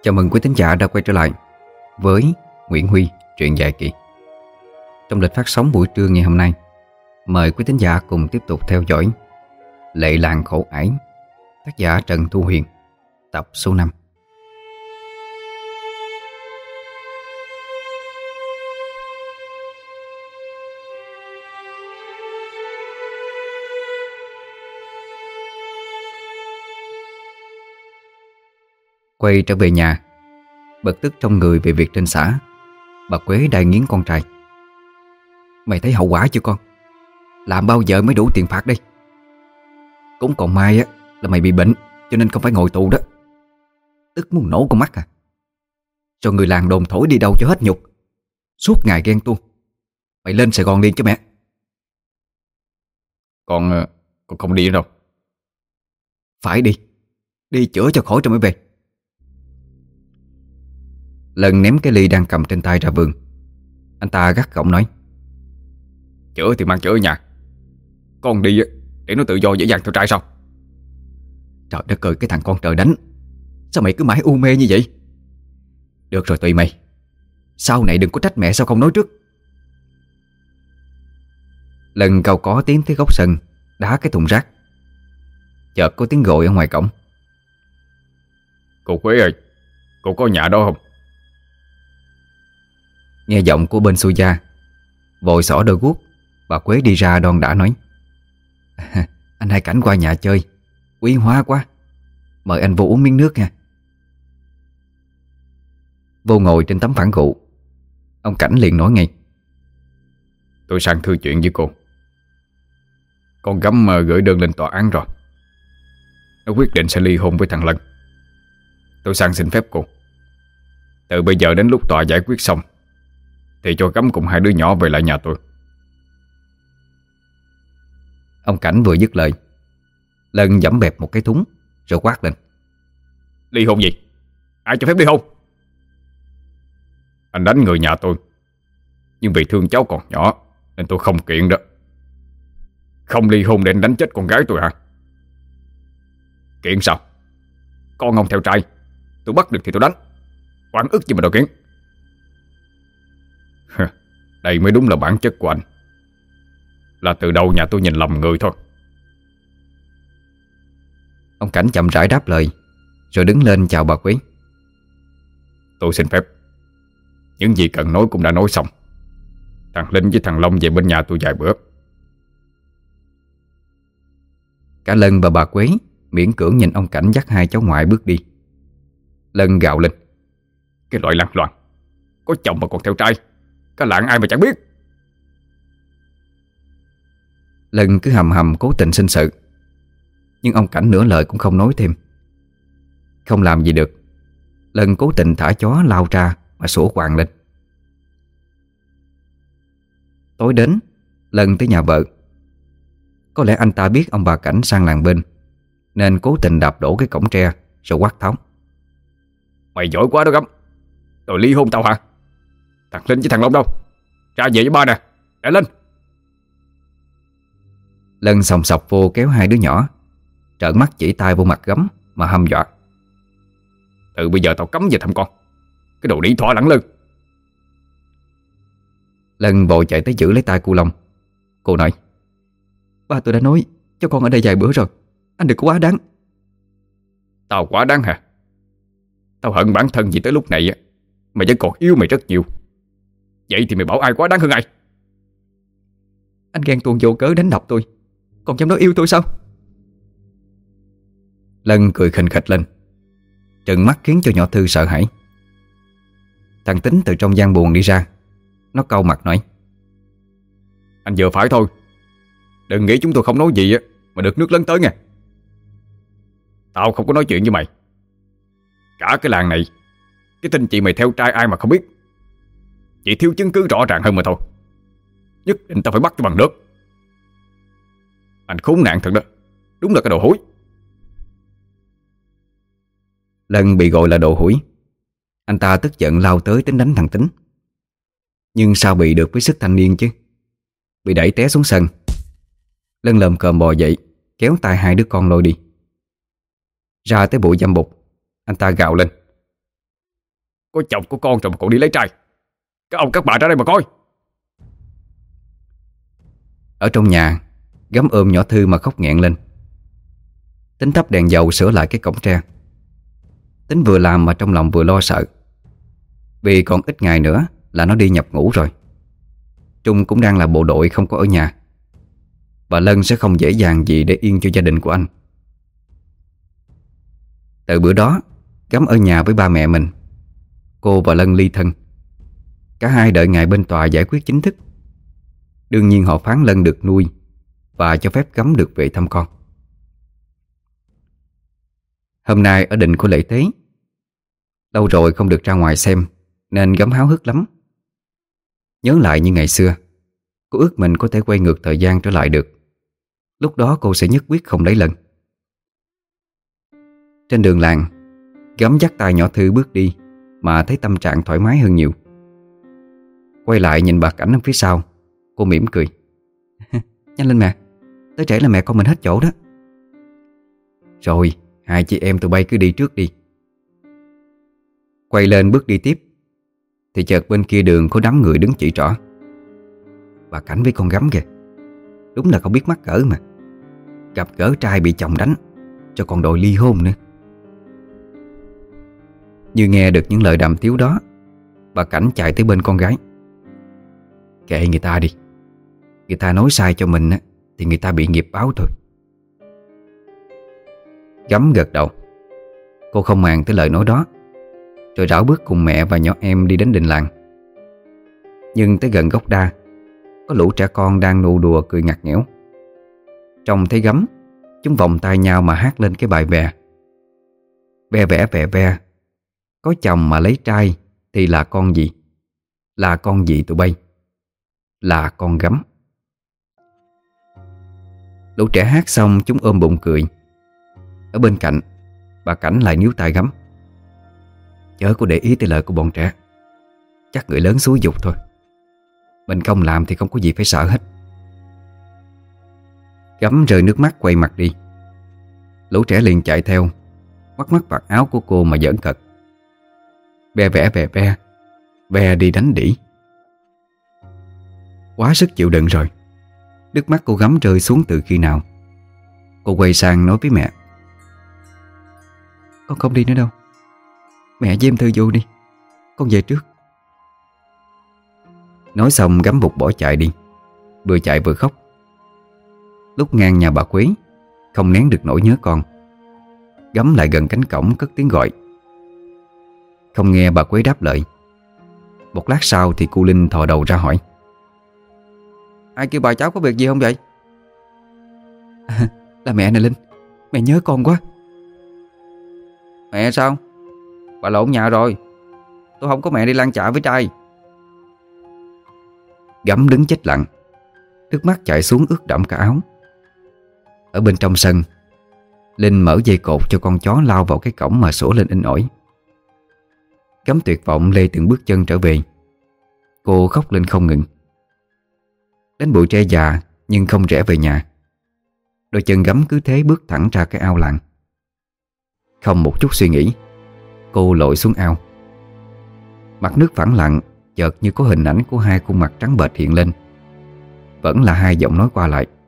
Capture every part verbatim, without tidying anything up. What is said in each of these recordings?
Chào mừng quý thính giả đã quay trở lại với Nguyễn Huy truyện dài kỳ. Trong lịch phát sóng buổi trưa ngày hôm nay, mời quý thính giả cùng tiếp tục theo dõi Lệ Làng Khổ Ải, tác giả Trần Thu Huyền, tập số năm. Quay trở về nhà, bực tức trong người về việc trên xã, bà Quế đai nghiến con trai. Mày thấy hậu quả chưa con? Làm bao giờ mới đủ tiền phạt đây? Cũng còn may á là mày bị bệnh, cho nên không phải ngồi tù đó. Tức muốn nổ con mắt à? Cho người làng đồn thổi đi đâu cho hết nhục, suốt ngày ghen tuông. Mày lên Sài Gòn đi cho mẹ. Con Con không đi đâu. Phải đi, đi chữa cho khỏi rồi mới về. Lần ném cái ly đang cầm trên tay ra vườn. Anh ta gắt gỏng nói: Chữa thì mang chữa ở nhà, con đi để nó tự do dễ dàng theo trai sao? Trời đất ơi, cái thằng con trời đánh, sao mày cứ mãi u mê như vậy? Được rồi, tùy mày. Sau này đừng có trách mẹ sao không nói trước. Lần cau có tiếng tới góc sân đá cái thùng rác. Chợt có tiếng gọi ở ngoài cổng: Cô Quế ơi, cô có nhà đó không? Nghe giọng của bên xuôi gia, vội xỏ đôi guốc, bà Quế đi ra đon đã nói: Anh Hai Cảnh qua nhà chơi, quý hóa quá, mời anh vô uống miếng nước nha. Vô ngồi trên tấm phản gụ, ông Cảnh liền nói ngay: Tôi sang thư chuyện với cô. Con Gấm gửi đơn lên tòa án rồi. Nó quyết định sẽ ly hôn với thằng Lân. Tôi sang xin phép cô, từ bây giờ đến lúc tòa giải quyết xong thì cho Gấm cùng hai đứa nhỏ về lại nhà tôi. Ông Cảnh vừa dứt lời, Lân giẫm bẹp một cái thúng rồi quát lên: Ly hôn gì? Ai cho phép ly hôn? Anh đánh người nhà tôi, nhưng vì thương cháu còn nhỏ nên tôi không kiện đó. Không ly hôn để anh đánh chết con gái tôi hả? Kiện sao? Con ông theo trai, tôi bắt được thì tôi đánh, oan ức gì mà đòi kiện. Đây mới đúng là bản chất của anh. Là từ đầu nhà tôi nhìn lầm người thôi. Ông Cảnh chậm rãi đáp lời, rồi đứng lên chào bà Quế. Tôi xin phép. Những gì cần nói cũng đã nói xong. Thằng Linh với thằng Long về bên nhà tôi vài bữa. Cả Lân và bà Quế miễn cưỡng nhìn ông Cảnh dắt hai cháu ngoại bước đi. Lân gào lên: Cái loại lăng loàn, có chồng mà còn theo trai, cả lạng ai mà chẳng biết. Lân cứ hầm hầm cố tình sinh sự, nhưng ông Cảnh nửa lời cũng không nói thêm. Không làm gì được, Lân cố tình thả chó lao ra mà sủa quàng lên. Tối đến, Lân tới nhà vợ. Có lẽ anh ta biết ông bà Cảnh sang làng bên, nên cố tình đạp đổ cái cổng tre rồi quát tháo: Mày giỏi quá đó Gấm, rồi ly hôn tao hả? Thằng Linh với thằng Long đâu? Ra về với ba nè, để lên. Lân sòng sọc vô kéo hai đứa nhỏ, trợn mắt chỉ tay vô mặt Gấm mà hăm dọa: Từ bây giờ tao cấm về thăm con, cái đồ đĩ thỏa lẳng lư. Lân vội chạy tới giữ lấy tay cô Long. Cô nói: Ba tôi đã nói cho con ở đây vài bữa rồi, anh đừng có quá đáng. Tao quá đáng hả? Tao hận bản thân gì tới lúc này mà vẫn còn yêu mày rất nhiều. Vậy thì mày bảo ai quá đáng hơn ai? Anh ghen tuông vô cớ đánh đập tôi, còn dám nói yêu tôi sao? Lân cười khình khịch lên, trừng mắt khiến cho nhỏ Thư sợ hãi. Thằng Tính từ trong gian buồng đi ra. Nó cau mặt nói: Anh vừa phải thôi, đừng nghĩ chúng tôi không nói gì mà được nước lớn tới nha. Tao không có nói chuyện với mày. Cả cái làng này, cái tin chị mày theo trai ai mà không biết. Chỉ thiếu chứng cứ rõ ràng hơn mà thôi. Nhất định tao phải bắt cho bằng được. Anh khốn nạn thật đó, đúng là cái đồ hối. Lân bị gọi là đồ hối. Anh ta tức giận lao tới tính đánh thằng Tính. Nhưng sao bị được với sức thanh niên chứ. Bị đẩy té xuống sân. Lân lồm cồm bò dậy, kéo tay hai đứa con lôi đi. Ra tới bụi dâm bụt, anh ta gào lên: Có chồng có con rồi mà còn đi lấy trai. Các ông các bà ra đây mà coi. Ở trong nhà, Gấm ôm nhỏ Thư mà khóc nghẹn lên. Tính thắp đèn dầu sửa lại cái cổng tre. Tính vừa làm mà trong lòng vừa lo sợ, vì còn ít ngày nữa là nó đi nhập ngũ rồi. Trung cũng đang là bộ đội không có ở nhà, và Lân sẽ không dễ dàng gì để yên cho gia đình của anh. Từ bữa đó, Gấm ở nhà với ba mẹ mình. Cô và Lân ly thân. Cả hai đợi ngày bên tòa giải quyết chính thức. Đương nhiên họ phán Lân được nuôi và cho phép Gấm được về thăm con. Hôm nay ở đình của lễ tế. Lâu rồi không được ra ngoài xem, nên Gấm háo hức lắm. Nhớ lại như ngày xưa, cô ước mình có thể quay ngược thời gian trở lại được. Lúc đó cô sẽ nhất quyết không lấy Lân. Trên đường làng, Gấm dắt tay nhỏ Thư bước đi, mà thấy tâm trạng thoải mái hơn nhiều. Quay lại nhìn bà Cảnh ở phía sau, cô mỉm cười. Nhanh lên mẹ, tới trễ là mẹ con mình hết chỗ đó. Rồi, hai chị em tụi bay cứ đi trước đi. Quay lên bước đi tiếp, thì chợt bên kia đường có đám người đứng chỉ trỏ. Bà Cảnh với con Gấm kìa, đúng là không biết mắc cỡ mà. Gặp gỡ trai bị chồng đánh, cho còn đòi ly hôn nữa. Như nghe được những lời đàm tiếu đó, bà Cảnh chạy tới bên con gái. Kệ người ta đi, người ta nói sai cho mình á, thì người ta bị nghiệp báo thôi. Gấm gật đầu. Cô không màng tới lời nói đó, rồi rảo bước cùng mẹ và nhỏ em đi đến đình làng. Nhưng tới gần gốc đa, có lũ trẻ con đang nô đùa cười ngặt nghẽo. Trông thấy Gấm, chúng vòng tay nhau mà hát lên cái bài ve. Ve vẽ ve ve, có chồng mà lấy trai thì là con gì? Là con gì tụi bay? Là con Gấm. Lũ trẻ hát xong chúng ôm bụng cười. Ở bên cạnh, bà Cảnh lại níu tay Gấm. Chớ có để ý tới lời của bọn trẻ, chắc người lớn xúi giục thôi. Mình không làm thì không có gì phải sợ hết. Gấm rơi nước mắt quay mặt đi. Lũ trẻ liền chạy theo, bắt mắt vạt áo của cô mà giỡn cợt. Ve vẽ ve ve, ve đi đánh đỉ. Quá sức chịu đựng rồi. Nước mắt cô Gấm rơi xuống từ khi nào. Cô quay sang nói với mẹ. Con không đi nữa đâu. Mẹ với em Thư vô đi, con về trước. Nói xong Gấm vụt bỏ chạy đi, vừa chạy vừa khóc. Lúc ngang nhà bà Quế, không nén được nỗi nhớ con, Gấm lại gần cánh cổng cất tiếng gọi. Không nghe bà Quế đáp lời. Một lát sau thì cô Linh thò đầu ra hỏi. Ai kêu bà cháu có việc gì không vậy? À, là mẹ nè Linh, mẹ nhớ con quá. Mẹ sao? Bà lộn nhà rồi. Tôi không có mẹ đi lang chạ với trai. Gấm đứng chết lặng, nước mắt chảy xuống ướt đẫm cả áo. Ở bên trong sân, Linh mở dây cột cho con chó lao vào cái cổng mà sủa lên inh ỏi. Gấm tuyệt vọng lê từng bước chân trở về. Cô khóc lên không ngừng. Đến bụi tre già nhưng không rẽ về nhà. Đôi chân Gấm cứ thế bước thẳng ra cái ao làng. Không một chút suy nghĩ, cô lội xuống ao. Mặt nước phẳng lặng, chợt như có hình ảnh của hai khuôn mặt trắng bệch hiện lên. Vẫn là hai giọng nói qua lại.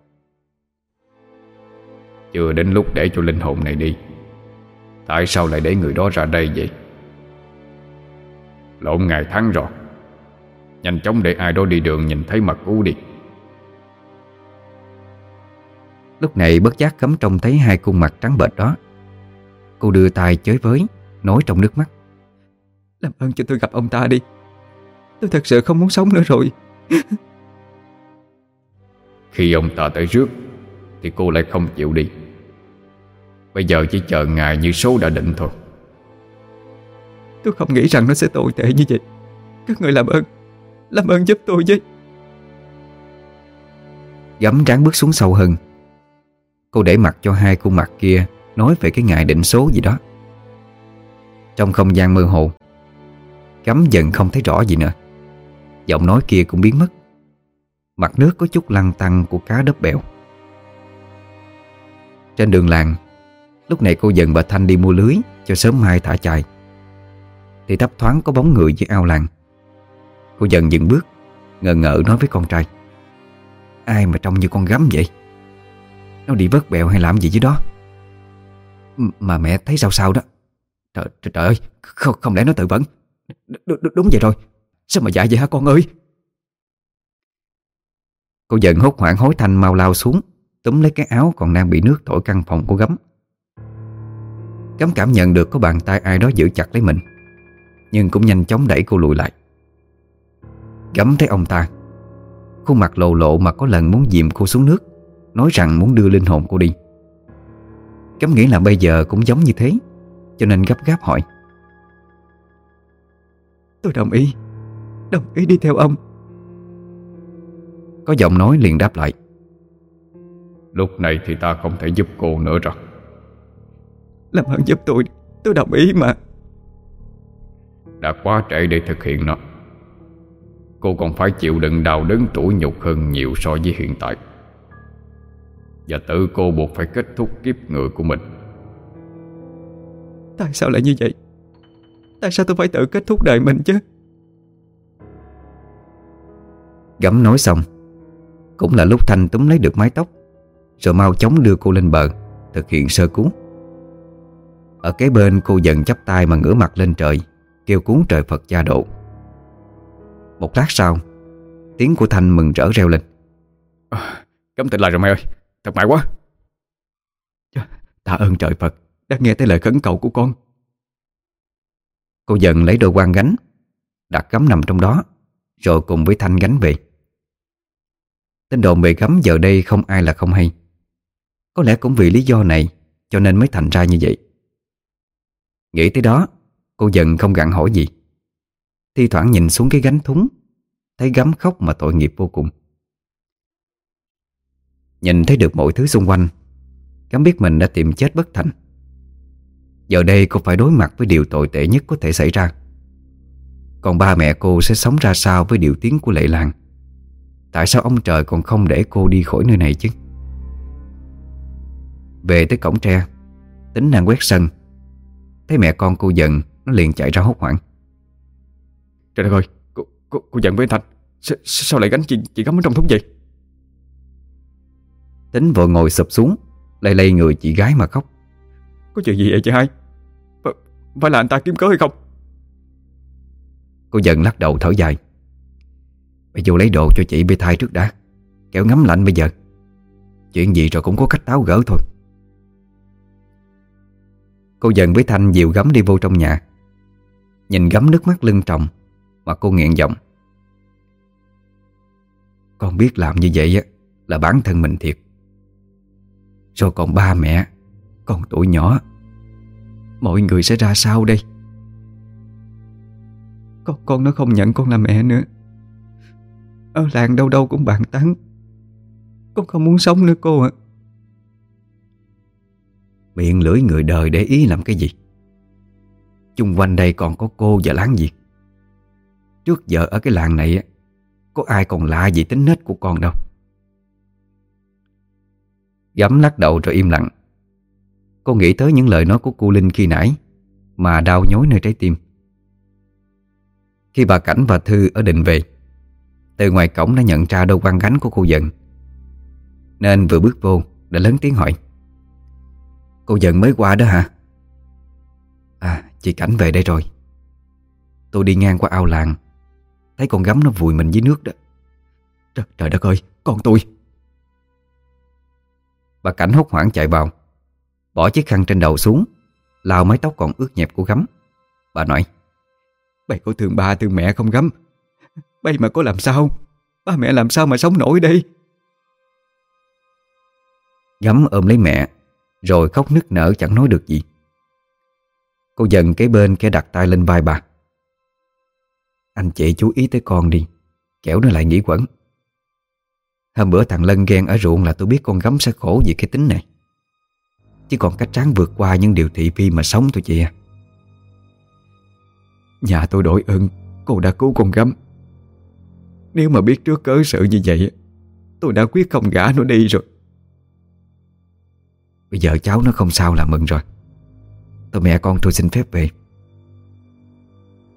Chưa đến lúc để cho linh hồn này đi. Tại sao lại để người đó ra đây vậy? Lộn ngày tháng rồi. Nhanh chóng để ai đó đi đường nhìn thấy mặt cứu đi. Lúc này bất giác Gấm trông thấy hai khuôn mặt trắng bệch đó. Cô đưa tay chới với, nói trong nước mắt. Làm ơn cho tôi gặp ông ta đi. Tôi thật sự không muốn sống nữa rồi. Khi ông ta tới rước thì cô lại không chịu đi. Bây giờ chỉ chờ ngày như số đã định thôi. Tôi không nghĩ rằng nó sẽ tồi tệ như vậy. Các người làm ơn, làm ơn giúp tôi với. Gấm ráng bước xuống sâu hơn. Cô để mặc cho hai khuôn mặt kia nói về cái ngày định số gì đó. Trong không gian mơ hồ, Gấm dần không thấy rõ gì nữa. Giọng nói kia cũng biến mất. Mặt nước có chút lăn tăn của cá đớp bèo. Trên đường làng, lúc này cô dần bà Thanh đi mua lưới cho sớm mai thả chài. thì thấp thoáng có bóng người dưới ao làng. Cô dần dừng bước, ngờ ngợ nói với con trai: Ai mà trông như con gắm vậy? Nó đi vớt bèo hay làm gì dưới đó? Mà mẹ thấy sao sao đó? Trời, trời, trời ơi, không, không lẽ nó tự vẫn? Đ, đ, đúng vậy rồi. Sao mà dại vậy hả con ơi? Cô dần hốt hoảng hối Thanh mau lao xuống, túm lấy cái áo còn đang bị nước thổi căn phòng của Gắm. Gắm cảm nhận được có bàn tay ai đó giữ chặt lấy mình, nhưng cũng nhanh chóng đẩy cô lùi lại. Gắm thấy ông ta, khuôn mặt lộ lộ mà có lần muốn dìm cô xuống nước, nói rằng muốn đưa linh hồn cô đi. Gắm nghĩ là bây giờ cũng giống như thế, cho nên gấp gáp hỏi: Tôi đồng ý, đồng ý đi theo ông. Có giọng nói liền đáp lại: Lúc này thì ta không thể giúp cô nữa rồi. Làm ơn giúp tôi, tôi đồng ý mà. Đã quá trễ để thực hiện nó. Cô còn phải chịu đựng đau đớn tủi nhục hơn nhiều so với hiện tại. Và tự cô buộc phải kết thúc kiếp người của mình. Tại sao lại như vậy? Tại sao tôi phải tự kết thúc đời mình chứ? Gắm nói xong, cũng là lúc Thanh túm lấy được mái tóc, rồi mau chóng đưa cô lên bờ, thực hiện sơ cứu. Ở kế bên, cô dần chắp tay mà ngửa mặt lên trời, kêu cứu trời Phật gia độ. Một lát sau, tiếng của Thanh mừng rỡ reo lên: à, Gắm tỉnh lại rồi mẹ ơi, thật may quá. Tạ ơn trời Phật đã nghe tới lời khấn cầu của con. Cô dần lấy đôi quan gánh, đặt Gắm nằm trong đó, rồi cùng với Thanh gánh về. Tin đồn về Gắm giờ đây không ai là không hay. Có lẽ cũng vì lý do này cho nên mới thành ra như vậy. Nghĩ tới đó, cô dần không gặng hỏi gì. Thi thoảng nhìn xuống cái gánh thúng, thấy Gắm khóc mà tội nghiệp vô cùng. Nhìn thấy được mọi thứ xung quanh, Gắm biết mình đã tìm chết bất thành. Giờ đây cô phải đối mặt với điều tồi tệ nhất có thể xảy ra. Còn ba mẹ cô sẽ sống ra sao với điều tiếng của Lệ Lan? Tại sao ông trời còn không để cô đi khỏi nơi này chứ? Về tới cổng tre, Tính đang quét sân, thấy mẹ con cô dần, nó liền chạy ra hốt hoảng: Trời đất ơi, cô, cô, cô giận với anh Thanh. Sao, sao lại gánh chị, chị Gắm ở trong thúng vậy? Tính vội ngồi sụp xuống, lay lay người chị gái mà khóc: Có chuyện gì vậy chị hai? Phải, phải là anh ta kiếm cớ hay không? Cô dần lắc đầu thở dài: Mày vô lấy đồ cho chị bê thai trước đã, kẻo ngấm lạnh bây giờ. Chuyện gì rồi cũng có cách tháo gỡ thôi. Cô dần với Thanh dìu Gắm đi vô trong nhà. Nhìn Gắm nước mắt lưng tròng mà cô nghẹn giọng: Con biết làm như vậy á là bản thân mình thiệt. Rồi còn ba mẹ, con tuổi nhỏ, mọi người sẽ ra sao đây? Con, con nó không nhận con là mẹ nữa. Ở làng đâu đâu cũng bàn tán. Con không muốn sống nữa cô ạ. Miệng lưỡi người đời để ý làm cái gì? Chung quanh đây còn có cô và láng giềng. Trước giờ ở cái làng này có ai còn lạ gì tính nết của con đâu. Gắm lắc đầu rồi im lặng. Cô nghĩ tới những lời nói của cô Linh khi nãy mà đau nhói nơi trái tim. Khi bà Cảnh và Thư ở Định về, từ ngoài cổng đã nhận ra đôi quan gánh của cô Dần, nên vừa bước vô đã lớn tiếng hỏi: Cô Dần mới qua đó hả? À, chị Cảnh về đây rồi. Tôi đi ngang qua ao làng, thấy con Gắm nó vùi mình dưới nước đó. Trời, trời đất ơi, con tôi! Bà Cảnh hốt hoảng chạy vào, bỏ chiếc khăn trên đầu xuống, lau mái tóc còn ướt nhẹp của Gắm. Bà nói: Bày có thương ba thương mẹ không Gắm? Bày mà có làm sao? Ba mẹ làm sao mà sống nổi đây? Gắm ôm lấy mẹ, rồi khóc nức nở chẳng nói được gì. Cô Dần kế bên kẻ đặt tay lên vai bà: Anh chị chú ý tới con đi, kẻo nó lại nghĩ quẩn. Hôm bữa thằng Lân ghen ở ruộng là tôi biết con Gắm sẽ khổ vì cái tính này. Chỉ còn cách ráng vượt qua những điều thị phi mà sống thôi chị à. Nhà tôi đội ơn cô đã cứu con Gắm. Nếu mà biết trước cớ sự như vậy, tôi đã quyết không gả nó đi rồi. Bây giờ cháu nó không sao là mừng rồi. Tôi mẹ con tôi xin phép về.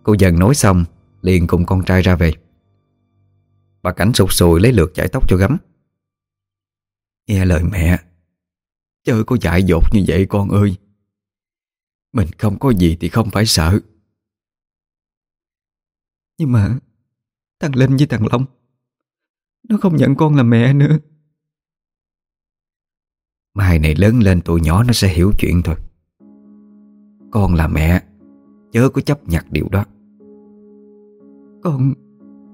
Cô dần nói xong liền cùng con trai ra về. Bà Cảnh sụt sùi lấy lượt chải tóc cho Gấm. Nghe lời mẹ, chớ có dại dột như vậy con ơi. Mình không có gì thì không phải sợ. Nhưng mà thằng Linh với thằng Long nó không nhận con làm mẹ nữa. Mai này lớn lên tụi nhỏ nó sẽ hiểu chuyện thôi. Con là mẹ, chớ có chấp nhặt điều đó. Con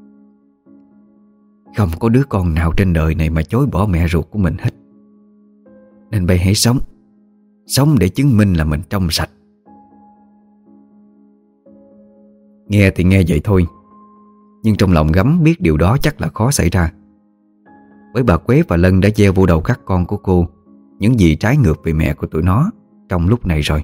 không có đứa con nào trên đời này mà chối bỏ mẹ ruột của mình hết. Nên bây hãy sống, sống để chứng minh là mình trong sạch. Nghe thì nghe vậy thôi, nhưng trong lòng Gấm biết điều đó chắc là khó xảy ra. Bởi bà Quế và Lân đã gieo vô đầu các con của cô những gì trái ngược về mẹ của tụi nó trong lúc này rồi.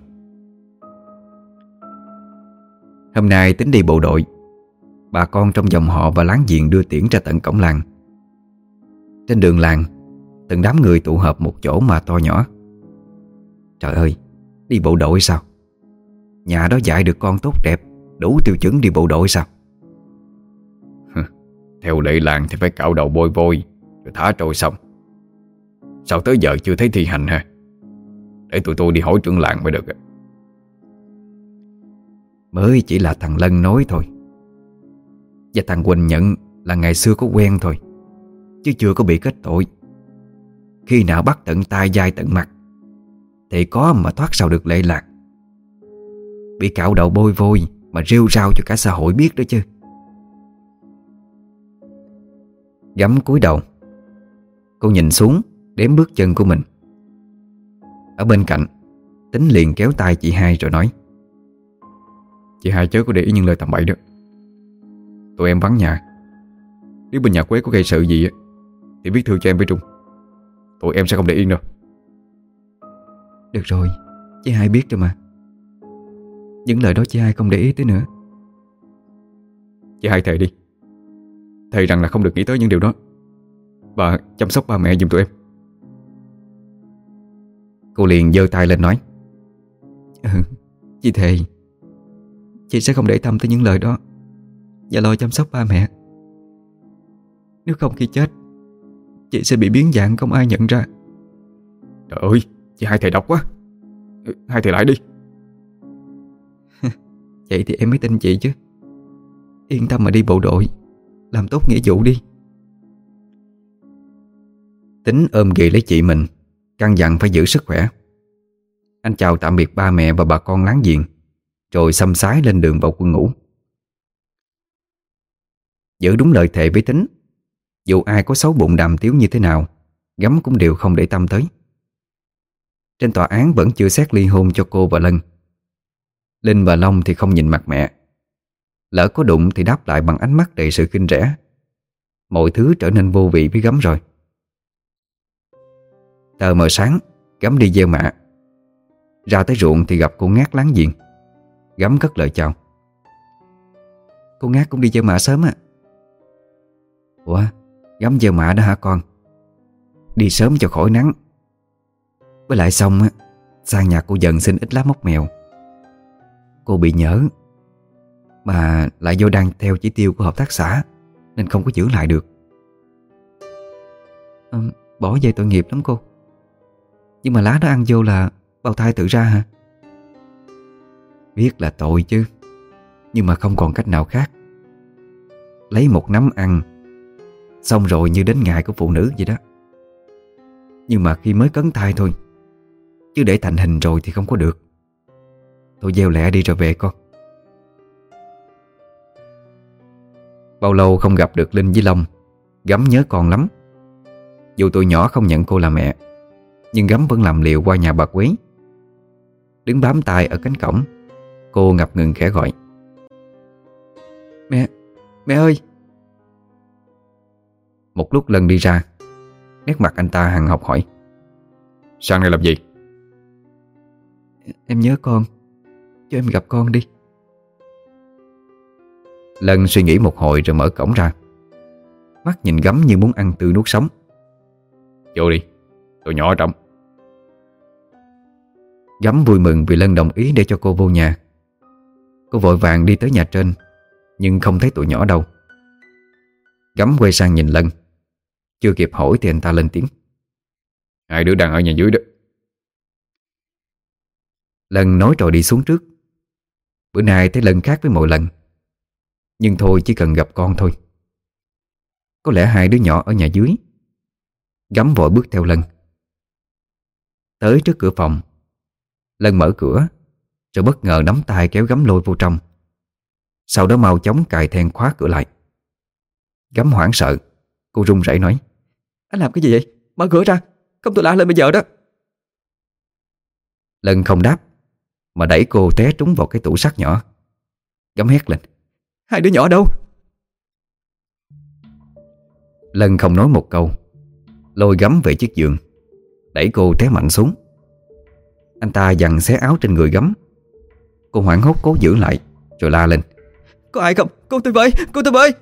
Hôm nay tính đi bộ đội, bà con trong dòng họ và láng giềng đưa tiễn ra tận cổng làng. Trên đường làng, từng đám người tụ họp một chỗ mà to nhỏ. Trời ơi, đi bộ đội sao? Nhà đó dạy được con tốt đẹp, đủ tiêu chuẩn đi bộ đội sao? Theo lệ làng thì phải cạo đầu bôi vôi rồi thả trôi xong. Sao tới giờ chưa thấy thi hành hả? Để tụi tôi đi hỏi trưởng làng mới được. Mới chỉ là thằng Lân nói thôi, và thằng Quỳnh nhận là ngày xưa có quen thôi, chứ chưa có bị kết tội. Khi nào bắt tận tay dai tận mặt thì có mà thoát sao được lệ lạc. Bị cạo đầu bôi vôi mà rêu rao cho cả xã hội biết đó chứ. Gấm cúi đầu, cô nhìn xuống đếm bước chân của mình. Ở bên cạnh, Tính liền kéo tay chị hai rồi nói: Chị hai chớ có để ý những lời tầm bậy đó. Tụi em vắng nhà, nếu bên nhà Quế có gây sự gì thì viết thư cho em với Trung. Tụi em sẽ không để yên đâu. Được rồi, chị hai biết rồi mà. Những lời đó chị hai không để ý tới nữa. Chị hai thề đi, thề rằng là không được nghĩ tới những điều đó, và chăm sóc ba mẹ giùm tụi em. Cô liền giơ tay lên nói: Ừ, chị thề chị sẽ không để tâm tới những lời đó, và lo chăm sóc ba mẹ. Nếu không khi chết, chị sẽ bị biến dạng không ai nhận ra. Trời ơi, chị hai thề độc quá. Hai thề lại đi. Vậy thì em mới tin chị chứ. Yên tâm mà đi bộ đội, làm tốt nghĩa vụ đi. Tính ôm ghì lấy chị mình, căn dặn phải giữ sức khỏe. Anh chào tạm biệt ba mẹ và bà con láng giềng, rồi xăm xái lên đường vào quân ngũ. Giữ đúng lời thề với Tính, dù ai có xấu bụng đàm tiếu như thế nào, Gấm cũng đều không để tâm tới. Trên tòa án vẫn chưa xét ly hôn cho cô và Lân. Linh và Long thì không nhìn mặt mẹ, lỡ có đụng thì đáp lại bằng ánh mắt đầy sự khinh rẻ. Mọi thứ trở nên vô vị với Gấm rồi. Tờ mờ sáng, Gấm đi gieo mạ. Ra tới ruộng thì gặp cô Ngát láng giềng. Gấm cất lời chào: Cô Ngát cũng đi gieo mạ sớm à? Ủa, Gấm gieo mạ đó hả con? Đi sớm cho khỏi nắng. Với lại xong á, sang nhà cô Dần xin ít lá móc mèo. Cô bị nhỡ, mà lại do đang theo chỉ tiêu của hợp tác xã nên không có giữ lại được. à, Bỏ về tội nghiệp lắm cô. Nhưng mà lá đó ăn vô là bào thai tự ra hả? Biết là tội chứ, nhưng mà không còn cách nào khác. Lấy một nắm ăn, xong rồi như đến ngày của phụ nữ vậy đó. Nhưng mà khi mới cấn thai thôi, chứ để thành hình rồi thì không có được. Thôi gieo lẹ đi rồi về con. Bao lâu không gặp được Linh với Long, Gấm nhớ con lắm. Dù tụi nhỏ không nhận cô là mẹ, nhưng Gấm vẫn làm liều qua nhà bà Quế. Đứng bám tay ở cánh cổng, cô ngập ngừng khẽ gọi: Mẹ, mẹ ơi. Một lúc Lân đi ra, nét mặt anh ta hằn học hỏi: Sang đây làm gì? Em nhớ con, cho em gặp con đi. Lân suy nghĩ một hồi rồi mở cổng ra, mắt nhìn Gấm như muốn ăn tươi nuốt sống. Vô đi, tụi nhỏ ở trong. Gấm vui mừng vì Lân đồng ý để cho cô vô nhà. Cô vội vàng đi tới nhà trên, nhưng không thấy tụi nhỏ đâu. Gắm quay sang nhìn Lân. Chưa kịp hỏi thì anh ta lên tiếng: Hai đứa đang ở nhà dưới đó. Lân nói rồi đi xuống trước. Bữa nay thấy Lân khác với mọi lần. Nhưng thôi, chỉ cần gặp con thôi. Có lẽ hai đứa nhỏ ở nhà dưới. Gắm vội bước theo Lân. Tới trước cửa phòng, Lân mở cửa, rồi bất ngờ nắm tay kéo Gắm lôi vô trong. Sau đó mau chóng cài then khóa cửa lại. Gắm hoảng sợ. Cô run rẩy nói: Anh làm cái gì vậy? Mở cửa ra, không tôi la lên bây giờ đó. Lân không đáp, mà đẩy cô té trúng vào cái tủ sắt nhỏ. Gắm hét lên: Hai đứa nhỏ đâu? Lân không nói một câu, lôi Gắm về chiếc giường, đẩy cô té mạnh xuống. Anh ta giằng xé áo trên người Gắm. Cô hoảng hốt cố giữ lại, rồi la lên: Có ai không? Cô tôi với, cô tôi với.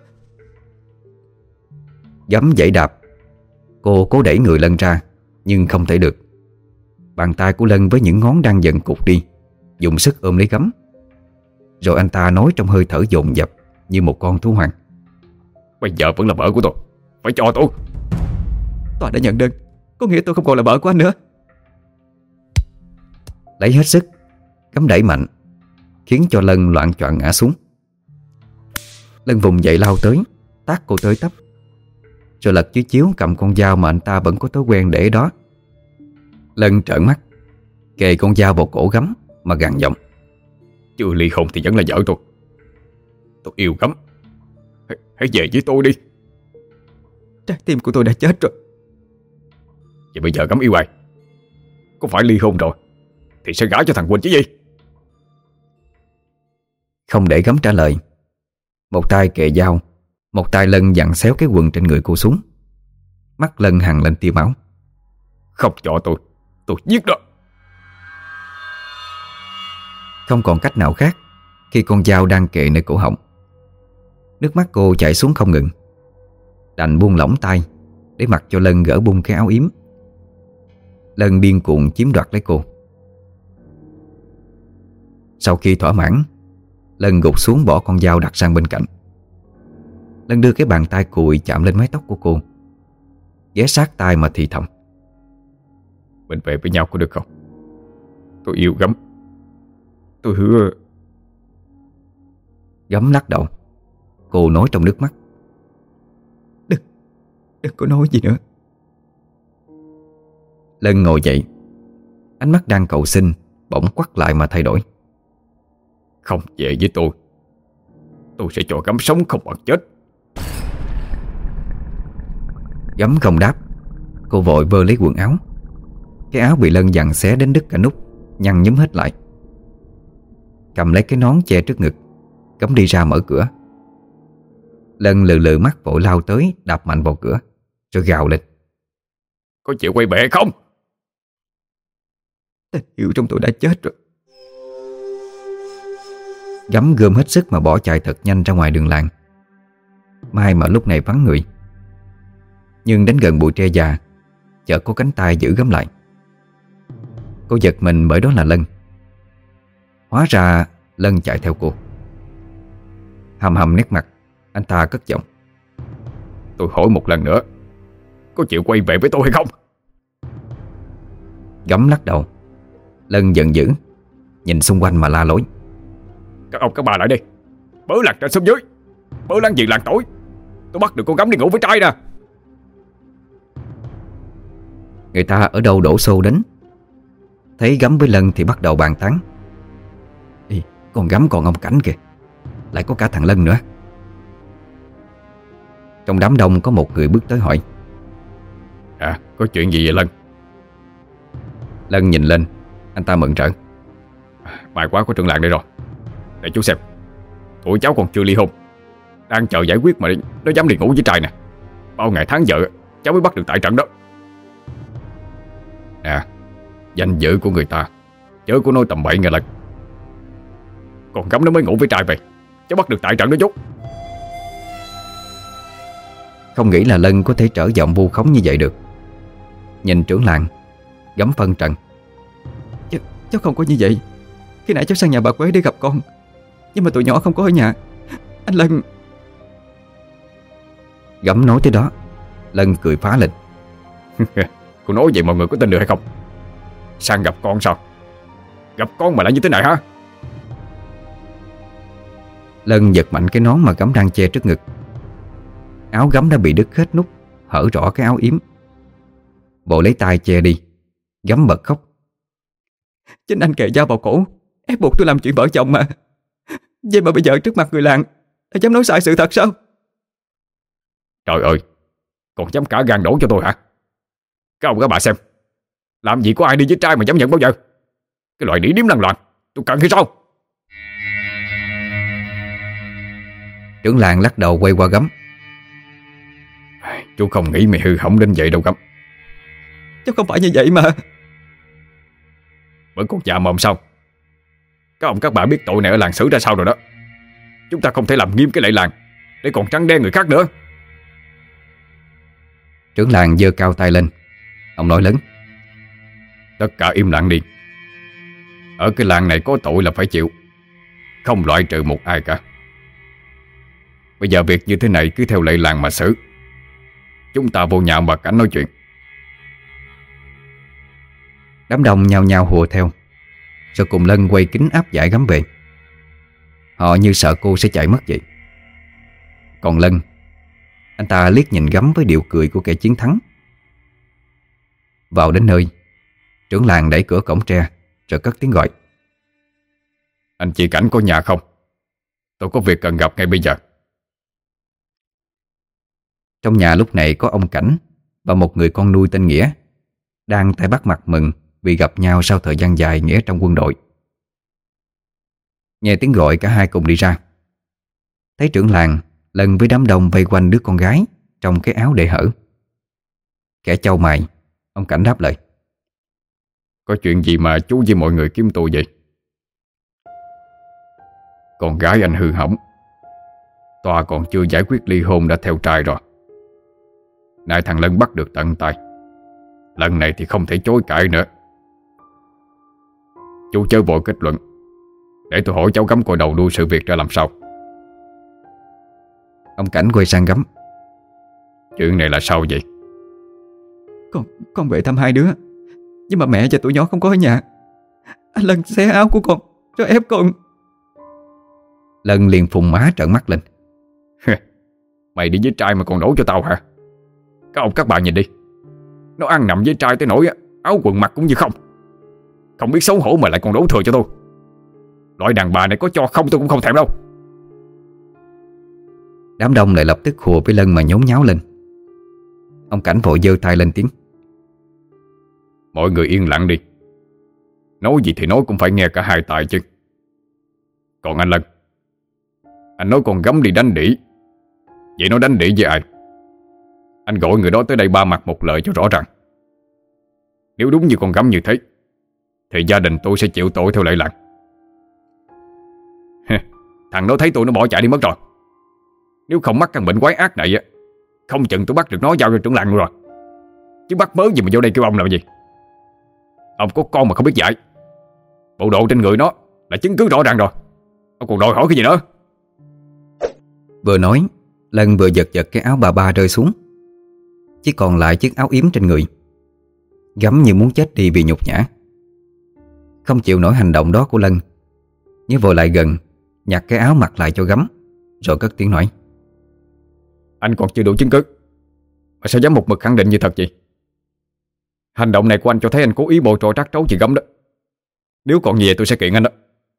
Gắm giãy đạp. Cô cố đẩy người Lân ra, nhưng không thể được. Bàn tay của Lân với những ngón đang dần cụt đi dùng sức ôm lấy Gắm. Rồi anh ta nói trong hơi thở dồn dập như một con thú hoang: Bây giờ vẫn là vợ của tôi, phải cho tôi. Tòa đã nhận đơn, có nghĩa tôi không còn là vợ của anh nữa. Lấy hết sức, Gắm đẩy mạnh, khiến cho Lân loạng choạng ngã xuống. Lân vùng dậy lao tới, tát cô tới tấp, rồi lật chiếu chiếu cầm con dao mà anh ta vẫn có thói quen để đó. Lân trợn mắt, kề con dao vào cổ Gắm mà gằn giọng: Chưa ly hôn thì vẫn là vợ tôi. Tôi yêu Gắm. Hãy, hãy về với tôi đi. Trái tim của tôi đã chết rồi. Vậy bây giờ Gắm yêu ai? Có phải ly hôn rồi thì sẽ gả cho thằng Quỳnh chứ gì? Không để Gắm trả lời, một tay kề dao, một tay Lân dặn xéo cái quần trên người cô xuống. Mắt Lân hằn lên tia máu. Không cho tôi, tôi giết đó. Không còn cách nào khác khi con dao đang kề nơi cổ họng. Nước mắt cô chảy xuống không ngừng. Đành buông lỏng tay để mặc cho Lân gỡ bung cái áo yếm. Lân điên cuồng chiếm đoạt lấy cô. Sau khi thỏa mãn, Lân gục xuống bỏ con dao đặt sang bên cạnh. Lân đưa cái bàn tay cùi chạm lên mái tóc của cô, ghé sát tai mà thì thầm: Mình về với nhau có được không? Tôi yêu Gắm. Tôi hứa. Gắm lắc đầu. Cô nói trong nước mắt: Đừng, đừng có nói gì nữa. Lân ngồi dậy. Ánh mắt đang cầu xin bỗng quắt lại mà thay đổi. Không về với tôi, tôi sẽ cho Gắm sống không bằng chết. Gắm không đáp. Cô vội vơ lấy quần áo. Cái áo bị Lân giằng xé đến đứt cả nút, nhăn nhúm hết lại. Cầm lấy cái nón che trước ngực, Gắm đi ra mở cửa. Lân lừ lừ mắt vội lao tới, đạp mạnh vào cửa, rồi gào lên: Có chịu quay về không? Tình yêu trong tôi đã chết rồi. Gắm gom hết sức mà bỏ chạy thật nhanh ra ngoài đường làng. May mà lúc này vắng người. Nhưng đến gần bụi tre già, chợt có cánh tay giữ Gắm lại. Cô giật mình bởi đó là Lân. Hóa ra Lân chạy theo cô. Hầm hầm nét mặt, anh ta cất giọng: Tôi hỏi một lần nữa, có chịu quay về với tôi hay không? Gắm lắc đầu. Lân giận dữ, nhìn xung quanh mà la lối: Các ông các bà lại đây, bớ làng trên xóm dưới, bớ láng giềng làng tối. Tôi bắt được con Gắm đi ngủ với trai nè. Người ta ở đâu đổ xô đến. Thấy Gắm với Lân thì bắt đầu bàn tán: Ê, con Gắm còn ông Cảnh kìa, lại có cả thằng Lân nữa. Trong đám đông có một người bước tới hỏi: À, có chuyện gì vậy Lân? Lân nhìn lên, anh ta mừng rỡ: May quá có trưởng làng đây rồi. Để chú xem, tụi cháu còn chưa ly hôn, đang chờ giải quyết mà nó dám đi ngủ với trai nè. Bao ngày tháng vợ cháu mới bắt được tại trận đó. Nè, danh dự của người ta chớ có nói tầm bậy nghe Lân. Còn Gắm nó mới ngủ với trai về, cháu bắt được tại trận đó chút. Không nghĩ là Lân có thể trở giọng vu khống như vậy được. Nhìn trưởng làng, Gắm phân trần: Ch cháu không có như vậy. Khi nãy cháu sang nhà bà Quế để gặp con, nhưng mà tụi nhỏ không có ở nhà. Anh Lân. Gấm nói tới đó, Lân cười phá lên. Cô nói vậy mọi người có tin được hay không? Sang gặp con sao? Gặp con mà lại như thế này hả? Lân giật mạnh cái nón mà Gấm đang che trước ngực. Áo Gấm đã bị đứt hết nút, hở rõ cái áo yếm. Bộ lấy tay che đi. Gấm bật khóc. Chính anh kề dao vào cổ, ép buộc tôi làm chuyện vợ chồng mà. Vậy mà bây giờ trước mặt người làng đã dám nói sai sự thật sao? Trời ơi, còn dám cả gan đổ cho tôi hả? Các ông các bà xem, làm gì có ai đi với trai mà dám nhận bao giờ? Cái loại đĩ điếm lăng loạn, tôi cần hay sao? Trưởng làng lắc đầu quay qua Gấm. Chú không nghĩ mày hư hỏng đến vậy đâu Gấm. Chứ không phải như vậy mà. Vẫn còn già mồm sao? Các ông các bà biết tội này ở làng xử ra sao rồi đó. Chúng ta không thể làm nghiêm cái lệ làng để còn trắng đen người khác nữa. Trưởng làng giơ cao tay lên. Ông nói lớn. Tất cả im lặng đi. Ở cái làng này có tội là phải chịu, không loại trừ một ai cả. Bây giờ việc như thế này cứ theo lệ làng mà xử. Chúng ta vô nhà bà Cảnh nói chuyện. Đám đông nhao nhao hùa theo, rồi cùng Lân quay kính áp giải Gấm về. Họ như sợ cô sẽ chạy mất vậy. Còn Lân, anh ta liếc nhìn Gấm với điệu cười của kẻ chiến thắng. Vào đến nơi, trưởng làng đẩy cửa cổng tre rồi cất tiếng gọi. Anh chị Cảnh có nhà không? Tôi có việc cần gặp ngay bây giờ. Trong nhà lúc này có ông Cảnh và một người con nuôi tên Nghĩa, đang tay bắt mặt mừng vì gặp nhau sau thời gian dài Nghĩa trong quân đội. Nghe tiếng gọi cả hai cùng đi ra. Thấy trưởng làng, Lân với đám đông vây quanh đứa con gái trong cái áo để hở. Kẻ chau mày, ông Cảnh đáp lời. Có chuyện gì mà chú với mọi người kiếm tôi vậy? Con gái anh hư hỏng, tòa còn chưa giải quyết ly hôn đã theo trai rồi. Nay thằng Lân bắt được tận tay, lần này thì không thể chối cãi nữa. Chú chớ vội kết luận, để tôi hỏi cháu Gấm coi đầu đuôi sự việc ra làm sao. Ông Cảnh quay sang Gấm. Chuyện này là sao vậy? Con, con về thăm hai đứa, nhưng mà mẹ và tụi nhỏ không có ở nhà. Anh Lân xé áo của con rồi ép con. Lân liền phùng má trợn mắt lên. Mày đi với trai mà còn đổ cho tao hả? Các ông các bà nhìn đi, nó ăn nằm với trai tới nỗi áo quần mặc cũng như không. Không biết xấu hổ mà lại còn đổ thừa cho tôi. Loại đàn bà này có cho không tôi cũng không thèm đâu. Đám đông lại lập tức hùa với Lân mà nhốn nháo lên. Ông Cảnh vội giơ tay lên tiếng. Mọi người yên lặng đi. Nói gì thì nói cũng phải nghe cả hai tài chứ. Còn anh Lân, anh nói con Gấm đi đánh đỉ, vậy nó đánh đỉ với ai? Anh gọi người đó tới đây ba mặt một lời cho rõ ràng. Nếu đúng như con Gấm như thế thì gia đình tôi sẽ chịu tội theo lệ làng. Thằng đó thấy tôi nó bỏ chạy đi mất rồi. Nếu không mắc căn bệnh quái ác này, không chừng tôi bắt được nó giao cho trưởng làng luôn rồi. Chứ bắt mớ gì mà vô đây kêu ông làm gì? Ông có con mà không biết dạy. Bộ đồ trên người nó là chứng cứ rõ ràng rồi. Ông còn đòi hỏi cái gì nữa? Vừa nói, Lân vừa giật giật cái áo bà ba rơi xuống. Chỉ còn lại chiếc áo yếm trên người. Gấm như muốn chết đi vì nhục nhã. Không chịu nổi hành động đó của Lân, Nghĩa vội lại gần, nhặt cái áo mặc lại cho Gấm, rồi cất tiếng nói. Anh còn chưa đủ chứng cứ mà sao dám một mực khẳng định như thật vậy? Hành động này của anh cho thấy anh cố ý bồ trội trắc trấu chị Gấm đó. Nếu còn gì tôi sẽ kiện anh đó.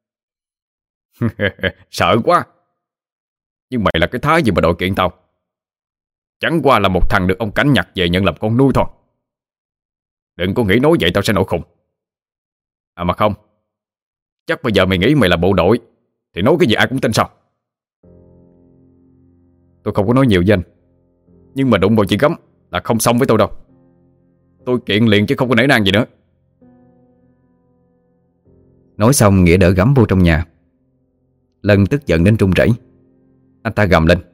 Sợ quá. Nhưng mày là cái thái gì mà đòi kiện tao? Chẳng qua là một thằng được ông Cảnh nhặt về nhận làm con nuôi thôi. Đừng có nghĩ nói vậy tao sẽ nổi khùng. À mà không, chắc bây giờ mày nghĩ mày là bộ đội thì nói cái gì ai cũng tin sao? Tôi không có nói nhiều với anh, nhưng mà đụng vào chị Gấm là không xong với tôi đâu. Tôi kiện liền chứ không có nể nang gì nữa. Nói xong Nghĩa đỡ Gấm vô trong nhà. Lân tức giận đến run rẩy. Anh ta gầm lên.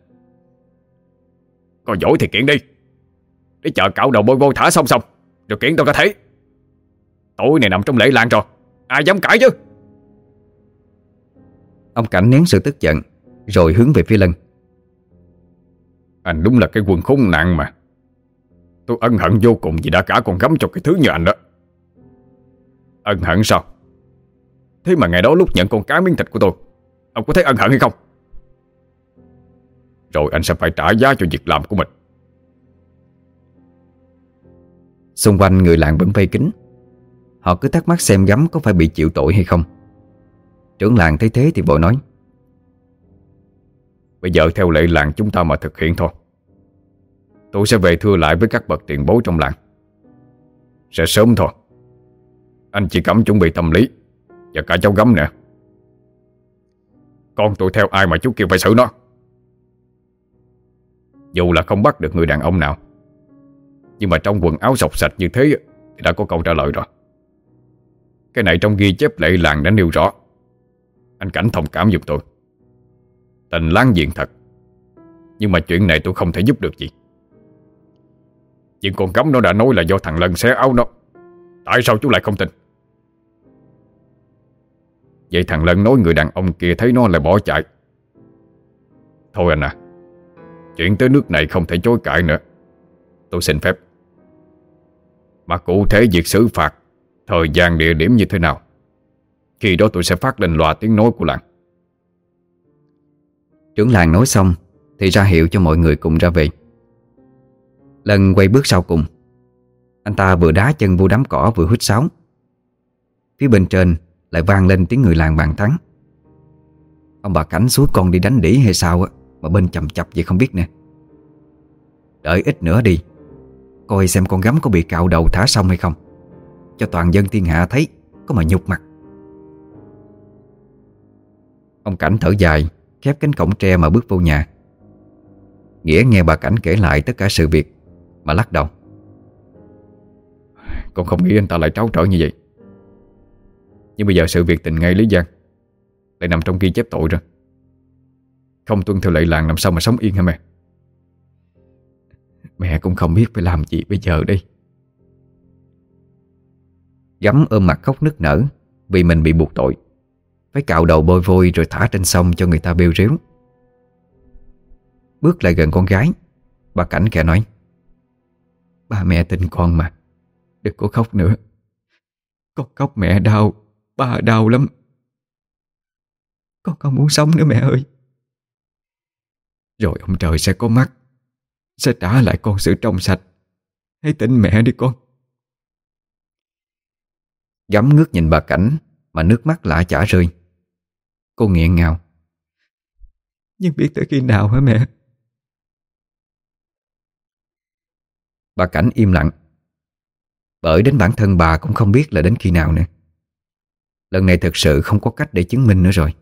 Có giỏi thì kiện đi, để chờ cạo đầu bôi bôi thả xong xong rồi kiện tao cả thế. Tội này nằm trong lễ làng rồi, ai dám cãi chứ? Ông Cảnh nén sự tức giận, rồi hướng về phía Lân. Anh đúng là cái quân khốn nạn mà. Tôi ân hận vô cùng vì đã cả con gắm cho cái thứ như anh đó. Ân hận sao? Thế mà ngày đó lúc nhận con cá miếng thịt của tôi, ông có thấy ân hận hay không? Rồi anh sẽ phải trả giá cho việc làm của mình. Xung quanh người làng vẫn vây kín. Họ cứ thắc mắc xem Gắm có phải bị chịu tội hay không. Trưởng làng thấy thế thì vội nói: Bây giờ theo lệ làng chúng ta mà thực hiện thôi. Tôi sẽ về thưa lại với các bậc tiền bối trong làng. Sẽ sớm thôi. Anh chỉ cắm chuẩn bị tâm lý. Và cả cháu Gắm nè. Con tôi theo ai mà chú kêu phải xử nó. Dù là không bắt được người đàn ông nào, nhưng mà trong quần áo sọc sạch như thế thì đã có câu trả lời rồi. Cái này trong ghi chép lệ làng đã nêu rõ. Anh Cảnh thông cảm giùm tôi. Tình láng giềng thật, nhưng mà chuyện này tôi không thể giúp được gì. Nhưng con Gắm nó đã nói là do thằng Lân xé áo nó. Tại sao chú lại không tin? Vậy thằng Lân nói người đàn ông kia thấy nó lại bỏ chạy. Thôi anh à, chuyện tới nước này không thể chối cãi nữa. Tôi xin phép. Mà cụ thể việc xử phạt, thời gian địa điểm như thế nào, khi đó tôi sẽ phát lên loa tiếng nói của làng. Trưởng làng nói xong thì ra hiệu cho mọi người cùng ra về. Lân quay bước sau cùng. Anh ta vừa đá chân vô đám cỏ vừa huýt sáo. Phía bên trên lại vang lên tiếng người làng bàn tán: Ông bà Cảnh suối con đi đánh đỉ hay sao á mà bên chầm chập vậy không biết nè. Đợi ít nữa đi, coi xem con Gắm có bị cạo đầu thả xong hay không, cho toàn dân thiên hạ thấy có mà nhục mặt. Ông Cảnh thở dài, khép cánh cổng tre mà bước vô nhà. Nghĩa nghe bà Cảnh kể lại tất cả sự việc mà lắc đầu: Con không nghĩ anh ta lại tráo trở như vậy. Nhưng bây giờ sự việc tình ngay Lý Giang lại nằm trong ghi chép tội rồi. Không tuân theo lệ làng làm sao mà sống yên hả mẹ? Mẹ cũng không biết phải làm gì bây giờ đây. Gắm ôm mặt khóc nức nở vì mình bị buộc tội, phải cạo đầu bôi vôi rồi thả trên sông cho người ta bêu rếu. Bước lại gần con gái, bà Cảnh kẻ nói: Ba mẹ tin con mà, đừng có khóc nữa. Con khóc mẹ đau, ba đau lắm. Con không muốn sống nữa mẹ ơi. Rồi ông trời sẽ có mắt, sẽ trả lại con sự trong sạch. Hãy tin mẹ đi con. Gắm ngước nhìn bà Cảnh mà nước mắt lã chả rơi. Cô nghẹn ngào: Nhưng biết tới khi nào hả mẹ? Bà Cảnh im lặng, bởi đến bản thân bà cũng không biết là đến khi nào nữa. Lần này thực sự không có cách để chứng minh nữa rồi.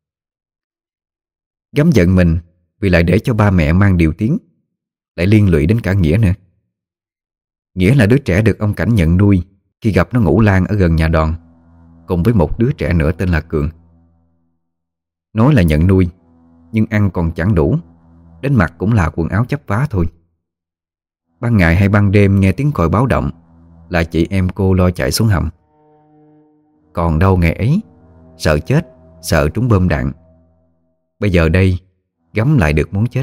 Gắm giận mình vì lại để cho ba mẹ mang điều tiếng, lại liên lụy đến cả Nghĩa nữa. Nghĩa là đứa trẻ được ông Cảnh nhận nuôi khi gặp nó ngủ lang ở gần nhà Đòn, cùng với một đứa trẻ nữa tên là Cường. Nói là nhận nuôi, nhưng ăn còn chẳng đủ, đến mặt cũng là quần áo chắp vá thôi. Ban ngày hay ban đêm nghe tiếng còi báo động là chị em cô lo chạy xuống hầm. Còn đâu ngày ấy, sợ chết, sợ trúng bom đạn. Bây giờ đây, Gắm lại được muốn chết.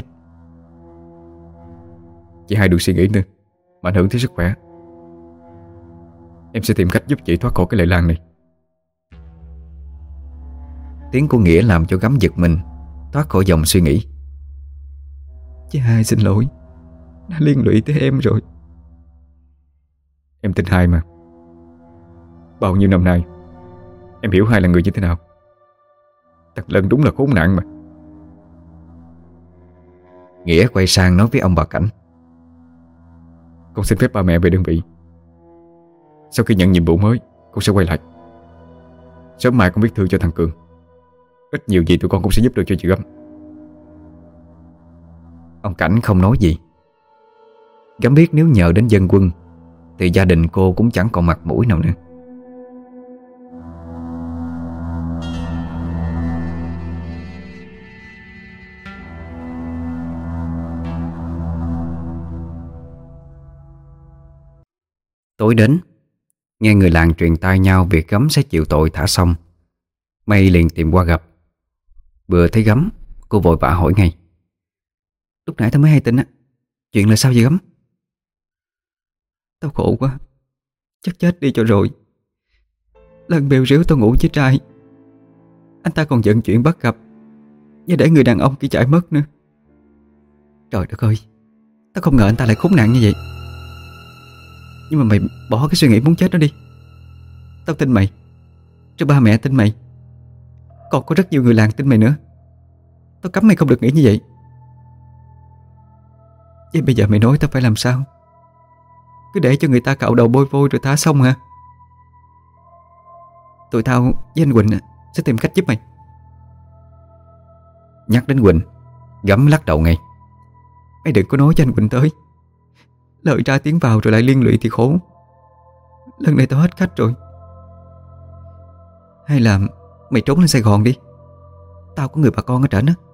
Chị hai đừng suy nghĩ nữa mà ảnh hưởng tới sức khỏe. Em sẽ tìm cách giúp chị thoát khỏi cái lệ làng này. Tiếng của Nghĩa làm cho Gắm giật mình, thoát khỏi dòng suy nghĩ. Chị hai xin lỗi, đã liên lụy tới em rồi. Em tin hai mà. Bao nhiêu năm nay em hiểu hai là người như thế nào. Thằng Lân đúng là khốn nạn mà. Nghĩa quay sang nói với ông bà Cảnh: Con xin phép ba mẹ về đơn vị. Sau khi nhận nhiệm vụ mới, con sẽ quay lại. Sớm mai con viết thư cho thằng Cường. Ít nhiều gì tụi con cũng sẽ giúp được cho chị Gắm. Ông Cảnh không nói gì. Gắm biết nếu nhờ đến dân quân thì gia đình cô cũng chẳng còn mặt mũi nào nữa. Tối đến, nghe người làng truyền tai nhau việc Gắm sẽ chịu tội thả xong, Mây liền tìm qua gặp. Vừa thấy Gắm, Cô vội vã hỏi ngay. Lúc nãy tao mới hay tin á. Chuyện là sao vậy Gấm? Tao khổ quá, chắc chết đi cho rồi. Lần bèo ríu tao ngủ với trai, anh ta còn giận chuyện bắt gặp, và để người đàn ông kia chạy mất nữa. Trời đất ơi, tao không ngờ anh ta lại khốn nạn như vậy. Nhưng mà mày bỏ cái suy nghĩ muốn chết đó đi. Tao tin mày, rồi ba mẹ tin mày, còn có rất nhiều người làng tin mày nữa. Tao cấm mày không được nghĩ như vậy. Vậy bây giờ mày nói tao phải làm sao? Cứ để cho người ta cạo đầu bôi vôi rồi thả xong hả? Tụi tao với anh Quỳnh sẽ tìm cách giúp mày. Nhắc đến Quỳnh, Gấm lắc đầu ngay. Mày đừng có nói cho anh Quỳnh tới. Lời ra tiếng vào rồi lại liên lụy thì khổ. Lần này tao hết cách rồi. Hay là mày trốn lên Sài Gòn đi, tao có người bà con ở trển á.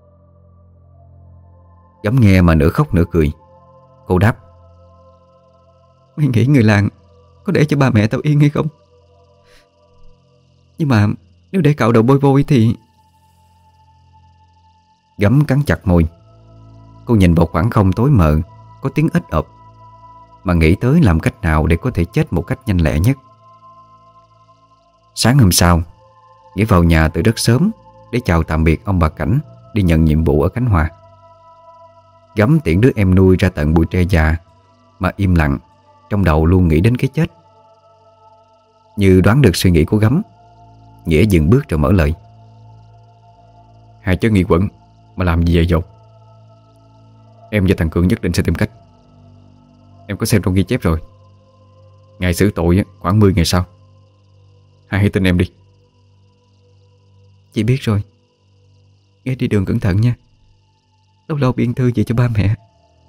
Gấm nghe mà nửa khóc nửa cười. Cô đáp. Mày nghĩ người làng có để cho ba mẹ tao yên hay không? Nhưng mà nếu để cạo đầu bôi vôi thì... Gấm cắn chặt môi. Cô nhìn vào khoảng không tối mờ có tiếng ếch ộp, mà nghĩ tới làm cách nào để có thể chết một cách nhanh lẹ nhất. Sáng hôm sau, Nghĩa vào nhà từ rất sớm để chào tạm biệt ông bà Cảnh đi nhận nhiệm vụ ở Khánh Hòa. Gấm tiễn đứa em nuôi ra tận bụi tre già mà im lặng, trong đầu luôn nghĩ đến cái chết. Như đoán được suy nghĩ của Gấm, Nghĩa dừng bước rồi mở lời. Hai chớ nghi quẩn mà làm gì vậy dột? Em và thằng Cường nhất định sẽ tìm cách. Em có xem trong ghi chép rồi. Ngày xử tội khoảng mười ngày sau. Hai hãy tin em đi. Chị biết rồi. Nghe đi đường cẩn thận nha. Lâu lâu biên thư gì cho ba mẹ.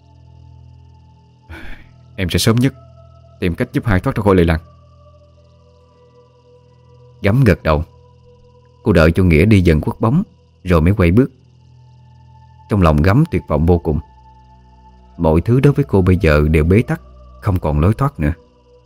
Em sẽ sớm nhất tìm cách giúp hai thoát ra khỏi lầy làng. Gấm gật đầu. Cô đợi cho Nghĩa đi dần khuất bóng rồi mới quay bước. Trong lòng Gấm tuyệt vọng vô cùng. Mọi thứ đối với cô bây giờ đều bế tắc, không còn lối thoát nữa.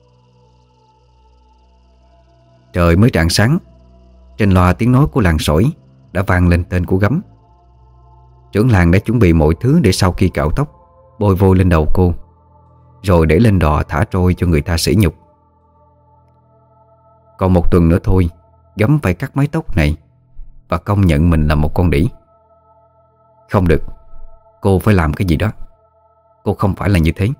Trời mới rạng sáng, trên loa tiếng nói của làng sỏi đã vang lên tên của Gấm. Trưởng làng đã chuẩn bị mọi thứ để sau khi cạo tóc, bôi vôi lên đầu cô, rồi để lên đò thả trôi cho người ta sỉ nhục. Còn một tuần nữa thôi, Gấm phải cắt mái tóc này và công nhận mình là một con đĩ. Không được, cô phải làm cái gì đó. Cô không phải là như thế.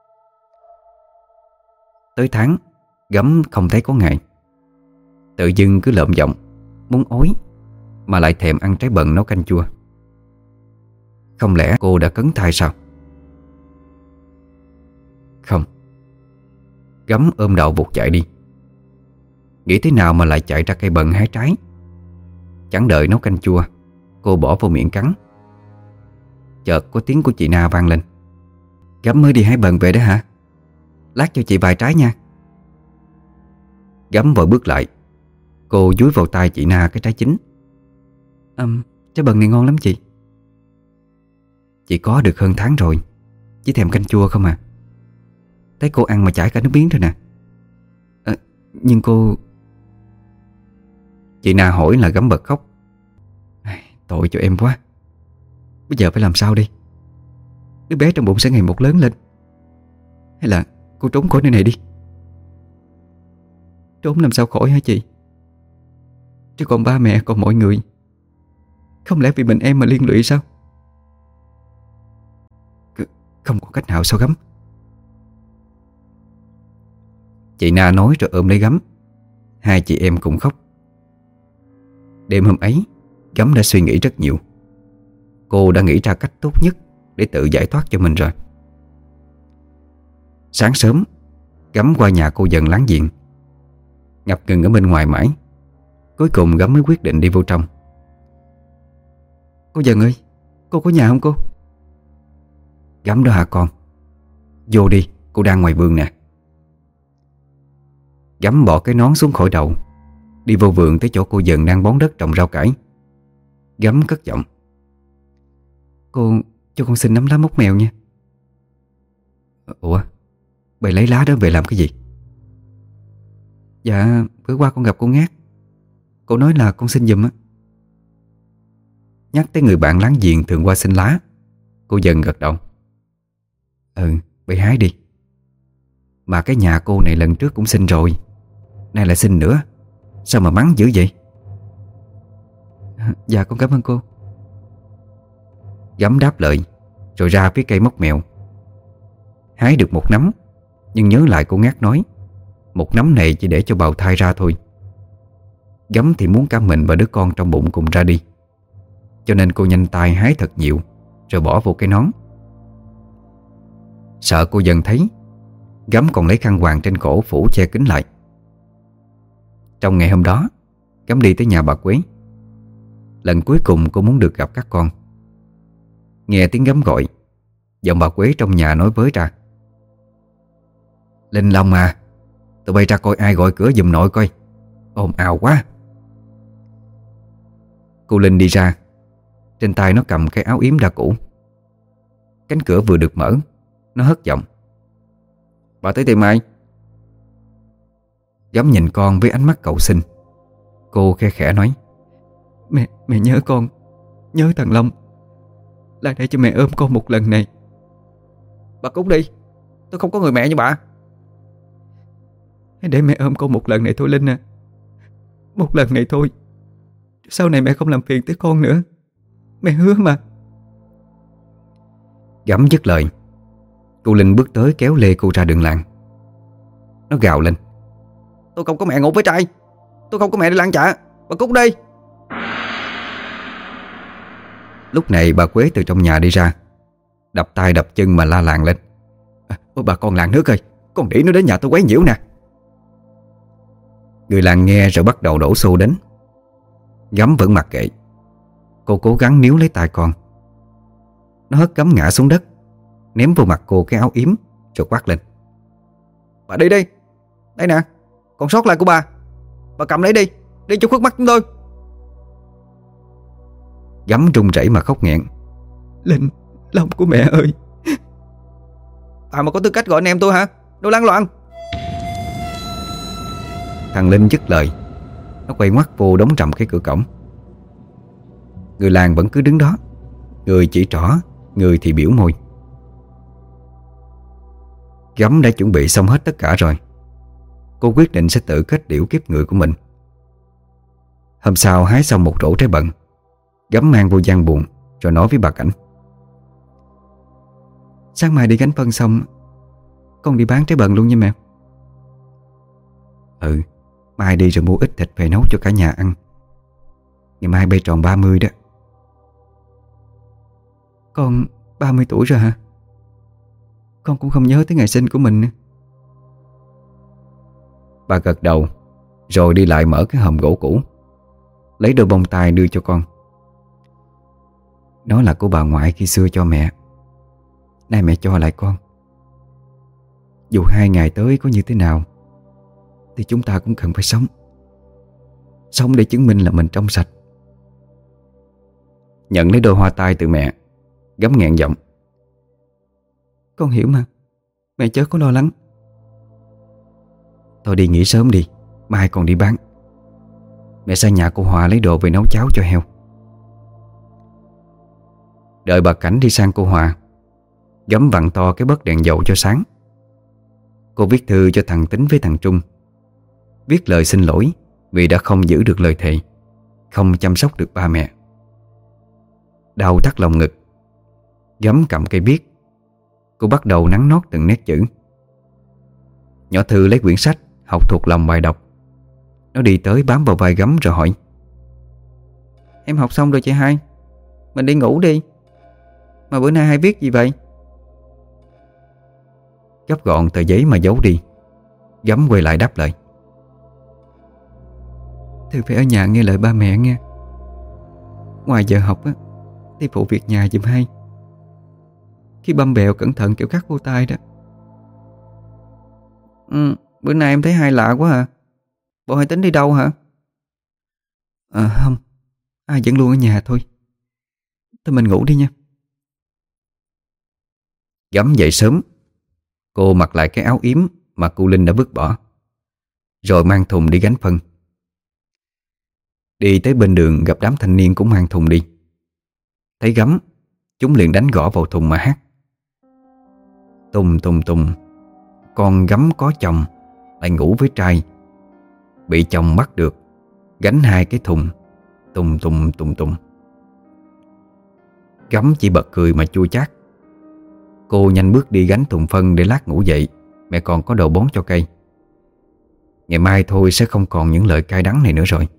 Tới tháng, Gấm không thấy có ngày. Tự dưng cứ lợm giọng, muốn ói, mà lại thèm ăn trái bần nấu canh chua. Không lẽ cô đã cấn thai sao? Không. Gấm ôm đầu vụt chạy đi. Nghĩ thế nào mà lại chạy ra cây bần hái trái. Chẳng đợi nấu canh chua, cô bỏ vô miệng cắn. Chợt có tiếng của chị Na vang lên. Gấm mới đi hái bần về đó hả? Lát cho chị vài trái nha. Gấm vội bước lại. Cô dúi vào tay chị Na cái trái chín. à, Trái bần này ngon lắm chị. Chị có được hơn tháng rồi, chỉ thèm canh chua không à. Thấy cô ăn mà chảy cả nước miếng rồi nè. à, Nhưng cô... Chị Na hỏi là Gấm bật khóc. Tội cho em quá. Bây giờ phải làm sao đi? Đứa bé trong bụng sẽ ngày một lớn lên. Hay là cô trốn khỏi nơi này đi? Trốn làm sao khỏi hả chị? Chứ còn ba mẹ, còn mọi người, không lẽ vì mình em mà liên lụy sao? Không có cách nào sao Gấm? Chị Na nói rồi ôm lấy Gấm. Hai chị em cùng khóc. Đêm hôm ấy, Gấm đã suy nghĩ rất nhiều. Cô đã nghĩ ra cách tốt nhất để tự giải thoát cho mình rồi. Sáng sớm, Gấm qua nhà cô dần láng giềng. Ngập ngừng ở bên ngoài mãi. Cuối cùng Gấm mới quyết định đi vô trong. Cô Dần ơi, cô có nhà không cô? Gấm đó hả con? Vô đi, cô đang ngoài vườn nè. Gấm bỏ cái nón xuống khỏi đầu, đi vô vườn tới chỗ cô Dần đang bón đất trồng rau cải. Gấm cất giọng. Cô cho con xin nắm lá mốc mèo nha. Ủa, bày lấy lá đó về làm cái gì? Dạ, bữa qua con gặp cô Ngát. Cô nói là con xin giùm á. Nhắc tới người bạn láng giềng thường qua xin lá, cô dần gật đầu. Ừ, bị hái đi. Mà cái nhà cô này lần trước cũng xin rồi, nay lại xin nữa, sao mà mắng dữ vậy? Dạ con cảm ơn cô. Gấm đáp lời, rồi ra phía cây móc mèo. Hái được một nắm, nhưng nhớ lại cô Ngát nói một nắm này chỉ để cho bào thai ra thôi. Gấm thì muốn cả mình và đứa con trong bụng cùng ra đi, cho nên cô nhanh tay hái thật nhiều, rồi bỏ vô cái nón. Sợ cô dần thấy, Gấm còn lấy khăn quàng trên cổ phủ che kín lại. Trong ngày hôm đó, Gấm đi tới nhà bà Quế. Lần cuối cùng cô muốn được gặp các con. Nghe tiếng Gấm gọi, giọng bà Quế trong nhà nói với ra: Linh Long à, tụi bay ra coi ai gọi cửa giùm nội coi, ồn ào quá. Cô Linh đi ra, trên tay nó cầm cái áo yếm đã cũ. Cánh cửa vừa được mở, nó hất giọng: Bà tới tìm ai? Gấm nhìn con với ánh mắt cầu xin. Cô khe khẽ nói: Mẹ, mẹ nhớ con, nhớ thằng Long, lại để cho mẹ ôm con một lần này. Bà cút đi, tôi không có người mẹ như bà. Hãy để mẹ ôm con một lần này thôi Linh à. Một lần này thôi, sau này mẹ không làm phiền tới con nữa, mẹ hứa mà. Gấm dứt lời, cô Linh bước tới kéo lê cô ra đường làng. Nó gào lên: Tôi không có mẹ ngủ với trai, tôi không có mẹ đi làng chợ, bà cút đi. Lúc này bà Quế từ trong nhà đi ra, đập tay đập chân mà la làng lên: à, Ôi bà con làng nước ơi, con đĩ nó đến nhà tôi quấy nhiễu nè. Người làng nghe rồi bắt đầu đổ xô đến. Gấm vẫn mặc kệ. Cô cố gắng níu lấy tay con. Nó hất Gấm ngã xuống đất, ném vô mặt cô cái áo yếm, rồi quát lên: Bà đi đi, đây nè, còn sót lại của bà, bà cầm lấy đi, đi cho khuất mắt chúng tôi. Gấm run rẩy mà khóc nghẹn: Linh, Long của mẹ ơi. À mà có tư cách gọi anh em tôi hả? Đồ lăng loạn. Thằng Linh dứt lời, nó quay ngoắt vô đóng trầm cái cửa cổng. Người làng vẫn cứ đứng đó, người chỉ trỏ, người thì biểu môi. Gấm đã chuẩn bị xong hết tất cả rồi. Cô quyết định sẽ tự kết liễu kiếp người của mình. Hôm sau hái xong một rổ trái bận, Gấm mang vô gian buồn, rồi nói với bà Cảnh: Sáng mai đi gánh phân xong, con đi bán trái bần luôn nha mẹ. Ừ, mai đi rồi mua ít thịt về nấu cho cả nhà ăn. Ngày mai bay tròn ba mươi đó. Con ba mươi tuổi rồi hả? Con cũng không nhớ tới ngày sinh của mình nữa. Bà gật đầu, rồi đi lại mở cái hòm gỗ cũ, lấy đôi bông tai đưa cho con. Nó là của bà ngoại khi xưa cho mẹ, nay mẹ cho lại con. Dù hai ngày tới có như thế nào thì chúng ta cũng cần phải sống. Sống để chứng minh là mình trong sạch. Nhận lấy đôi hoa tai từ mẹ, Gấm nghẹn giọng: Con hiểu mà, mẹ chớ có lo lắng. Thôi đi nghỉ sớm đi, mai còn đi bán. Mẹ sang nhà cô Hòa lấy đồ về nấu cháo cho heo. Đợi bà Cảnh đi sang cô Hòa, Gấm vặn to cái bấc đèn dầu cho sáng. Cô viết thư cho thằng Tính với thằng Trung, viết lời xin lỗi vì đã không giữ được lời thề, không chăm sóc được ba mẹ. Đau thắt lòng ngực, Gấm cầm cây viết. Cô bắt đầu nắn nót từng nét chữ. Nhỏ Thư lấy quyển sách học thuộc lòng bài đọc. Nó đi tới bám vào vai Gấm rồi hỏi: Em học xong rồi chị hai, mình đi ngủ đi. Mà bữa nay hai viết gì vậy? Gấp gọn tờ giấy mà giấu đi. Gấm quay lại đáp lời: Thư phải ở nhà nghe lời ba mẹ nghe. Ngoài giờ học á thì phụ việc nhà giùm hai. Khi băm bèo cẩn thận kiểu cắt vô tay đó. Ừ, bữa nay em thấy hai lạ quá à. Bộ hai Tính đi đâu hả? À không, ai vẫn luôn ở nhà thôi. Thôi mình ngủ đi nha. Gấm dậy sớm. Cô mặc lại cái áo yếm mà cô Linh đã vứt bỏ, rồi mang thùng đi gánh phân. Đi tới bên đường gặp đám thanh niên cũng mang thùng đi. Thấy Gấm, chúng liền đánh gõ vào thùng mà hát: Tùng tùng tùng, con Gấm có chồng lại ngủ với trai, bị chồng bắt được gánh hai cái thùng, tùng tùng tùng tùng. Gấm chỉ bật cười mà chua chát. Cô nhanh bước đi gánh thùng phân để lát ngủ dậy mẹ còn có đồ bón cho cây. Ngày mai thôi sẽ không còn những lời cay đắng này nữa rồi.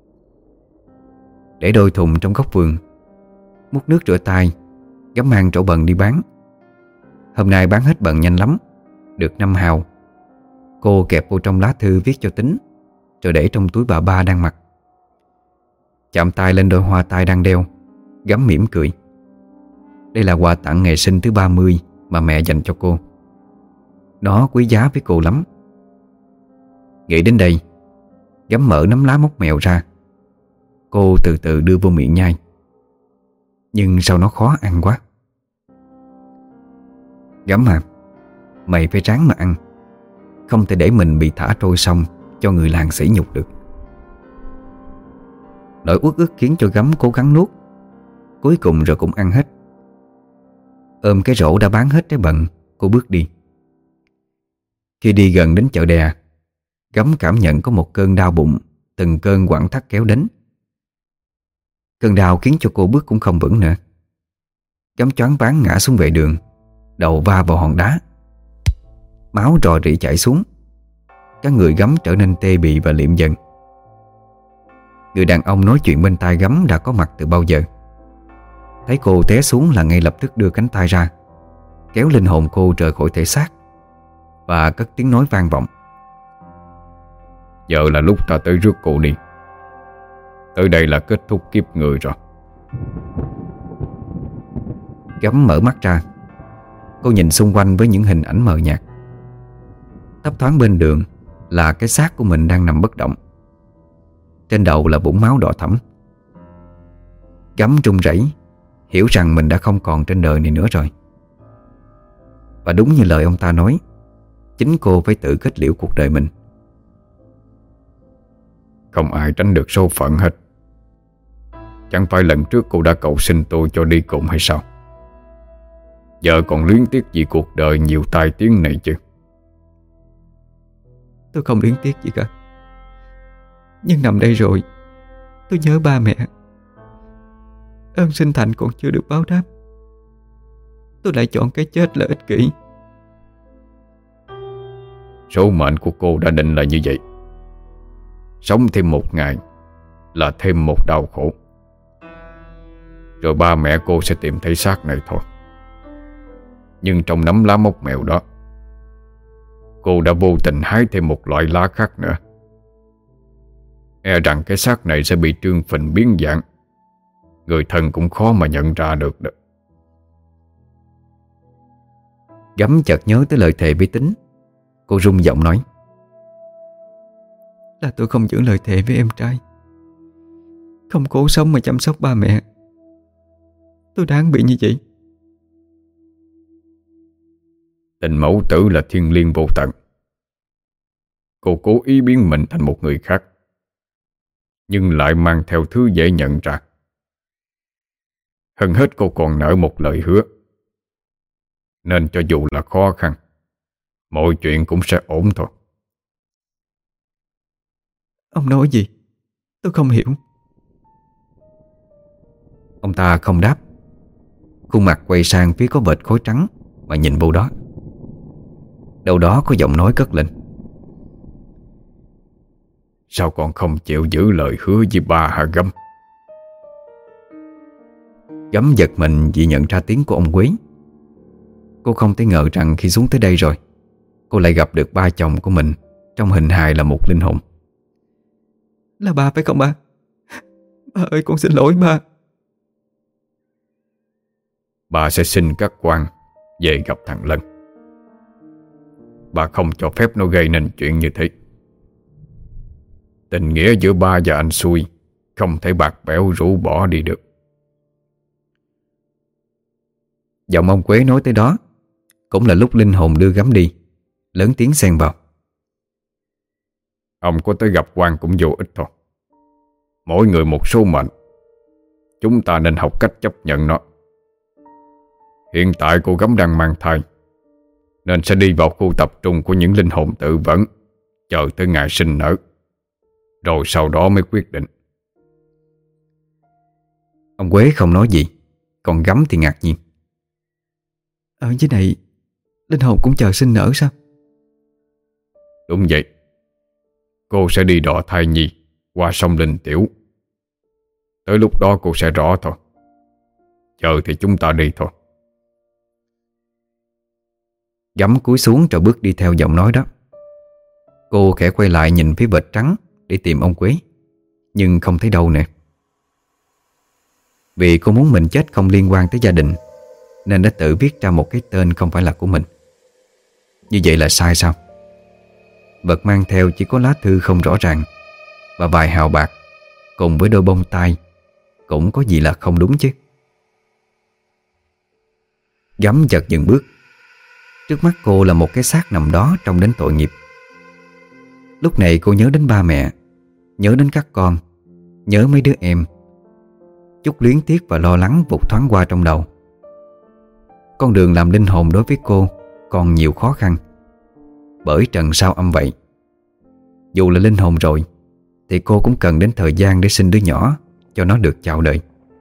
Để đôi thùng trong góc vườn, múc nước rửa tay, Gấm mang trổ bần đi bán. Hôm nay bán hết bần nhanh lắm, được năm hào. Cô kẹp vô trong lá thư viết cho Tính, rồi để trong túi bà ba đang mặc. Chạm tay lên đôi hoa tai đang đeo, Gấm mỉm cười. Đây là quà tặng ngày sinh thứ ba mươi mà mẹ dành cho cô. Nó quý giá với cô lắm. Nghĩ đến đây, Gấm mở nắm lá móc mèo ra. Cô từ từ đưa vô miệng nhai. Nhưng sao nó khó ăn quá. Gấm à, mày phải ráng mà ăn. Không thể để mình bị thả trôi sông cho người làng sỉ nhục được. Nỗi uất ức khiến cho Gấm cố gắng nuốt. Cuối cùng rồi cũng ăn hết. Ôm cái rổ đã bán hết trái bần, cô bước đi. Khi đi gần đến chợ đè, Gấm cảm nhận có một cơn đau bụng, từng cơn quặn thắt kéo đến. Cơn đau khiến cho cô bước cũng không vững nữa. Gấm choáng váng ngã xuống vệ đường, đầu va vào hòn đá. Máu rò rỉ chảy xuống. Các người Gấm trở nên tê bì và liệm dần. Người đàn ông nói chuyện bên tai Gấm đã có mặt từ bao giờ. Thấy cô té xuống là ngay lập tức đưa cánh tay ra, kéo linh hồn cô rời khỏi thể xác, và cất tiếng nói vang vọng: Giờ là lúc ta tới rước cô đi. Tới đây là kết thúc kiếp người rồi. Gấm mở mắt ra. Cô nhìn xung quanh với những hình ảnh mờ nhạt. Thấp thoáng bên đường là cái xác của mình đang nằm bất động. Trên đầu là vũng máu đỏ thẫm. Gấm run rẩy, hiểu rằng mình đã không còn trên đời này nữa rồi. Và đúng như lời ông ta nói, chính cô phải tự kết liễu cuộc đời mình. Không ai tránh được số phận hết. Chẳng phải lần trước cô đã cầu xin tôi cho đi cùng hay sao? Giờ còn luyến tiếc vì cuộc đời nhiều tai tiếng này chứ? Tôi không luyến tiếc gì cả. Nhưng nằm đây rồi, tôi nhớ ba mẹ. Ơn sinh thành còn chưa được báo đáp, tôi lại chọn cái chết là ích kỷ. Số mệnh của cô đã định là như vậy. Sống thêm một ngày là thêm một đau khổ. Rồi ba mẹ cô sẽ tìm thấy xác này thôi. Nhưng trong nắm lá móc mèo đó, cô đã vô tình hái thêm một loại lá khác nữa. E rằng cái xác này sẽ bị trương phình biến dạng. Người thân cũng khó mà nhận ra được đó. Gấm chợt nhớ tới lời thề với Tính. Cô rung giọng nói: Là tôi không giữ lời thề với em trai, không cố sống mà chăm sóc ba mẹ. Tôi đáng bị như vậy. Tình mẫu tử là thiêng liêng vô tận. Cô cố ý biến mình thành một người khác, nhưng lại mang theo thứ dễ nhận ra. Hơn hết cô còn nợ một lời hứa. Nên cho dù là khó khăn, mọi chuyện cũng sẽ ổn thôi. Ông nói gì? Tôi không hiểu. Ông ta không đáp. Khuôn mặt quay sang phía có vệt khói trắng mà nhìn vô đó. Đâu đó có giọng nói cất lên: Sao còn không chịu giữ lời hứa với ba hả Gấm? Gấm giật mình vì nhận ra tiếng của ông Quý. Cô không thể ngờ rằng khi xuống tới đây rồi, cô lại gặp được ba chồng của mình trong hình hài là một linh hồn. Là ba phải không ba? Ba ơi, con xin lỗi ba. Bà sẽ xin các quan về gặp thằng Lân. Bà không cho phép nó gây nên chuyện như thế. Tình nghĩa giữa ba và anh Xui không thể bạc bẽo rũ bỏ đi được. Giọng ông Quế nói tới đó cũng là lúc linh hồn đưa Gấm đi, lớn tiếng xen vào: Ông có tới gặp quan cũng vô ích thôi. Mỗi người một số mệnh. chúng ta nên học cách chấp nhận nó. Hiện tại cô Gấm đang mang thai, nên sẽ đi vào khu tập trung của những linh hồn tự vẫn, chờ tới ngày sinh nở, rồi sau đó mới quyết định. Ông Quế không nói gì, còn Gấm thì ngạc nhiên. Ở dưới này linh hồn cũng chờ sinh nở sao? Đúng vậy. Cô sẽ đi đò thai nhi qua sông Linh Tiểu. Tới lúc đó cô sẽ rõ thôi. Chờ thì chúng ta đi thôi. Gấm cúi xuống rồi bước đi theo giọng nói đó. Cô khẽ quay lại nhìn phía vệt trắng để tìm ông Quế, nhưng không thấy đâu nè. Vì cô muốn mình chết không liên quan tới gia đình, nên đã tự viết ra một cái tên không phải là của mình. Như vậy là sai sao? Vật mang theo chỉ có lá thư không rõ ràng và vài hào bạc cùng với đôi bông tai, cũng có gì là không đúng chứ. Gấm chợt dừng bước. Trước mắt cô là một cái xác nằm đó trông đến tội nghiệp. Lúc này cô nhớ đến ba mẹ, nhớ đến các con, nhớ mấy đứa em. Chút luyến tiếc và lo lắng vụt thoáng qua trong đầu. Con đường làm linh hồn đối với cô còn nhiều khó khăn, bởi trần sao âm vậy. Dù là linh hồn rồi thì cô cũng cần đến thời gian để sinh đứa nhỏ cho nó được chào đời.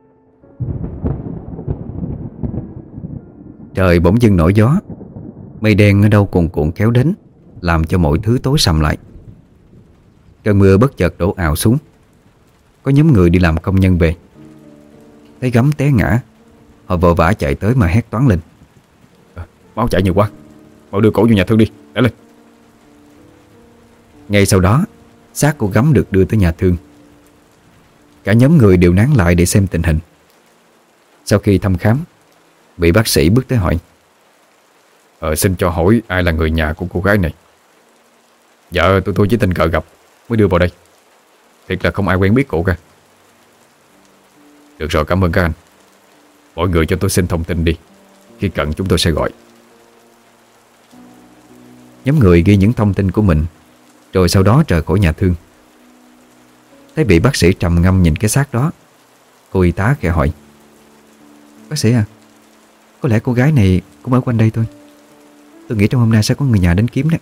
Trời bỗng dưng nổi gió. Mây đen ở đâu cuồn cuộn kéo đến, làm cho mọi thứ tối sầm lại. Cơn mưa bất chợt đổ ào xuống. Có nhóm người đi làm công nhân về, thấy Gấm té ngã, họ vội vã chạy tới mà hét toáng lên. à, Máu chảy nhiều quá, mau đưa cổ vô nhà thương đi, để lên. Ngay sau đó, xác của Gấm được đưa tới nhà thương. Cả nhóm người đều nán lại để xem tình hình. Sau khi thăm khám, vị bác sĩ bước tới hỏi. Ờ, xin cho hỏi ai là người nhà của cô gái này? Dạ tôi tôi chỉ tình cờ gặp mới đưa vào đây. Thiệt là không ai quen biết cổ cả. Được rồi, cảm ơn các anh. Mọi người cho tôi xin thông tin đi, khi cần chúng tôi sẽ gọi. Nhóm người ghi những thông tin của mình, rồi sau đó rời khỏi nhà thương. Thấy vị bác sĩ trầm ngâm nhìn cái xác đó, cô y tá khẽ hỏi. Bác sĩ à, có lẽ cô gái này cũng ở quanh đây thôi. Tôi nghĩ trong hôm nay sẽ có người nhà đến kiếm đấy.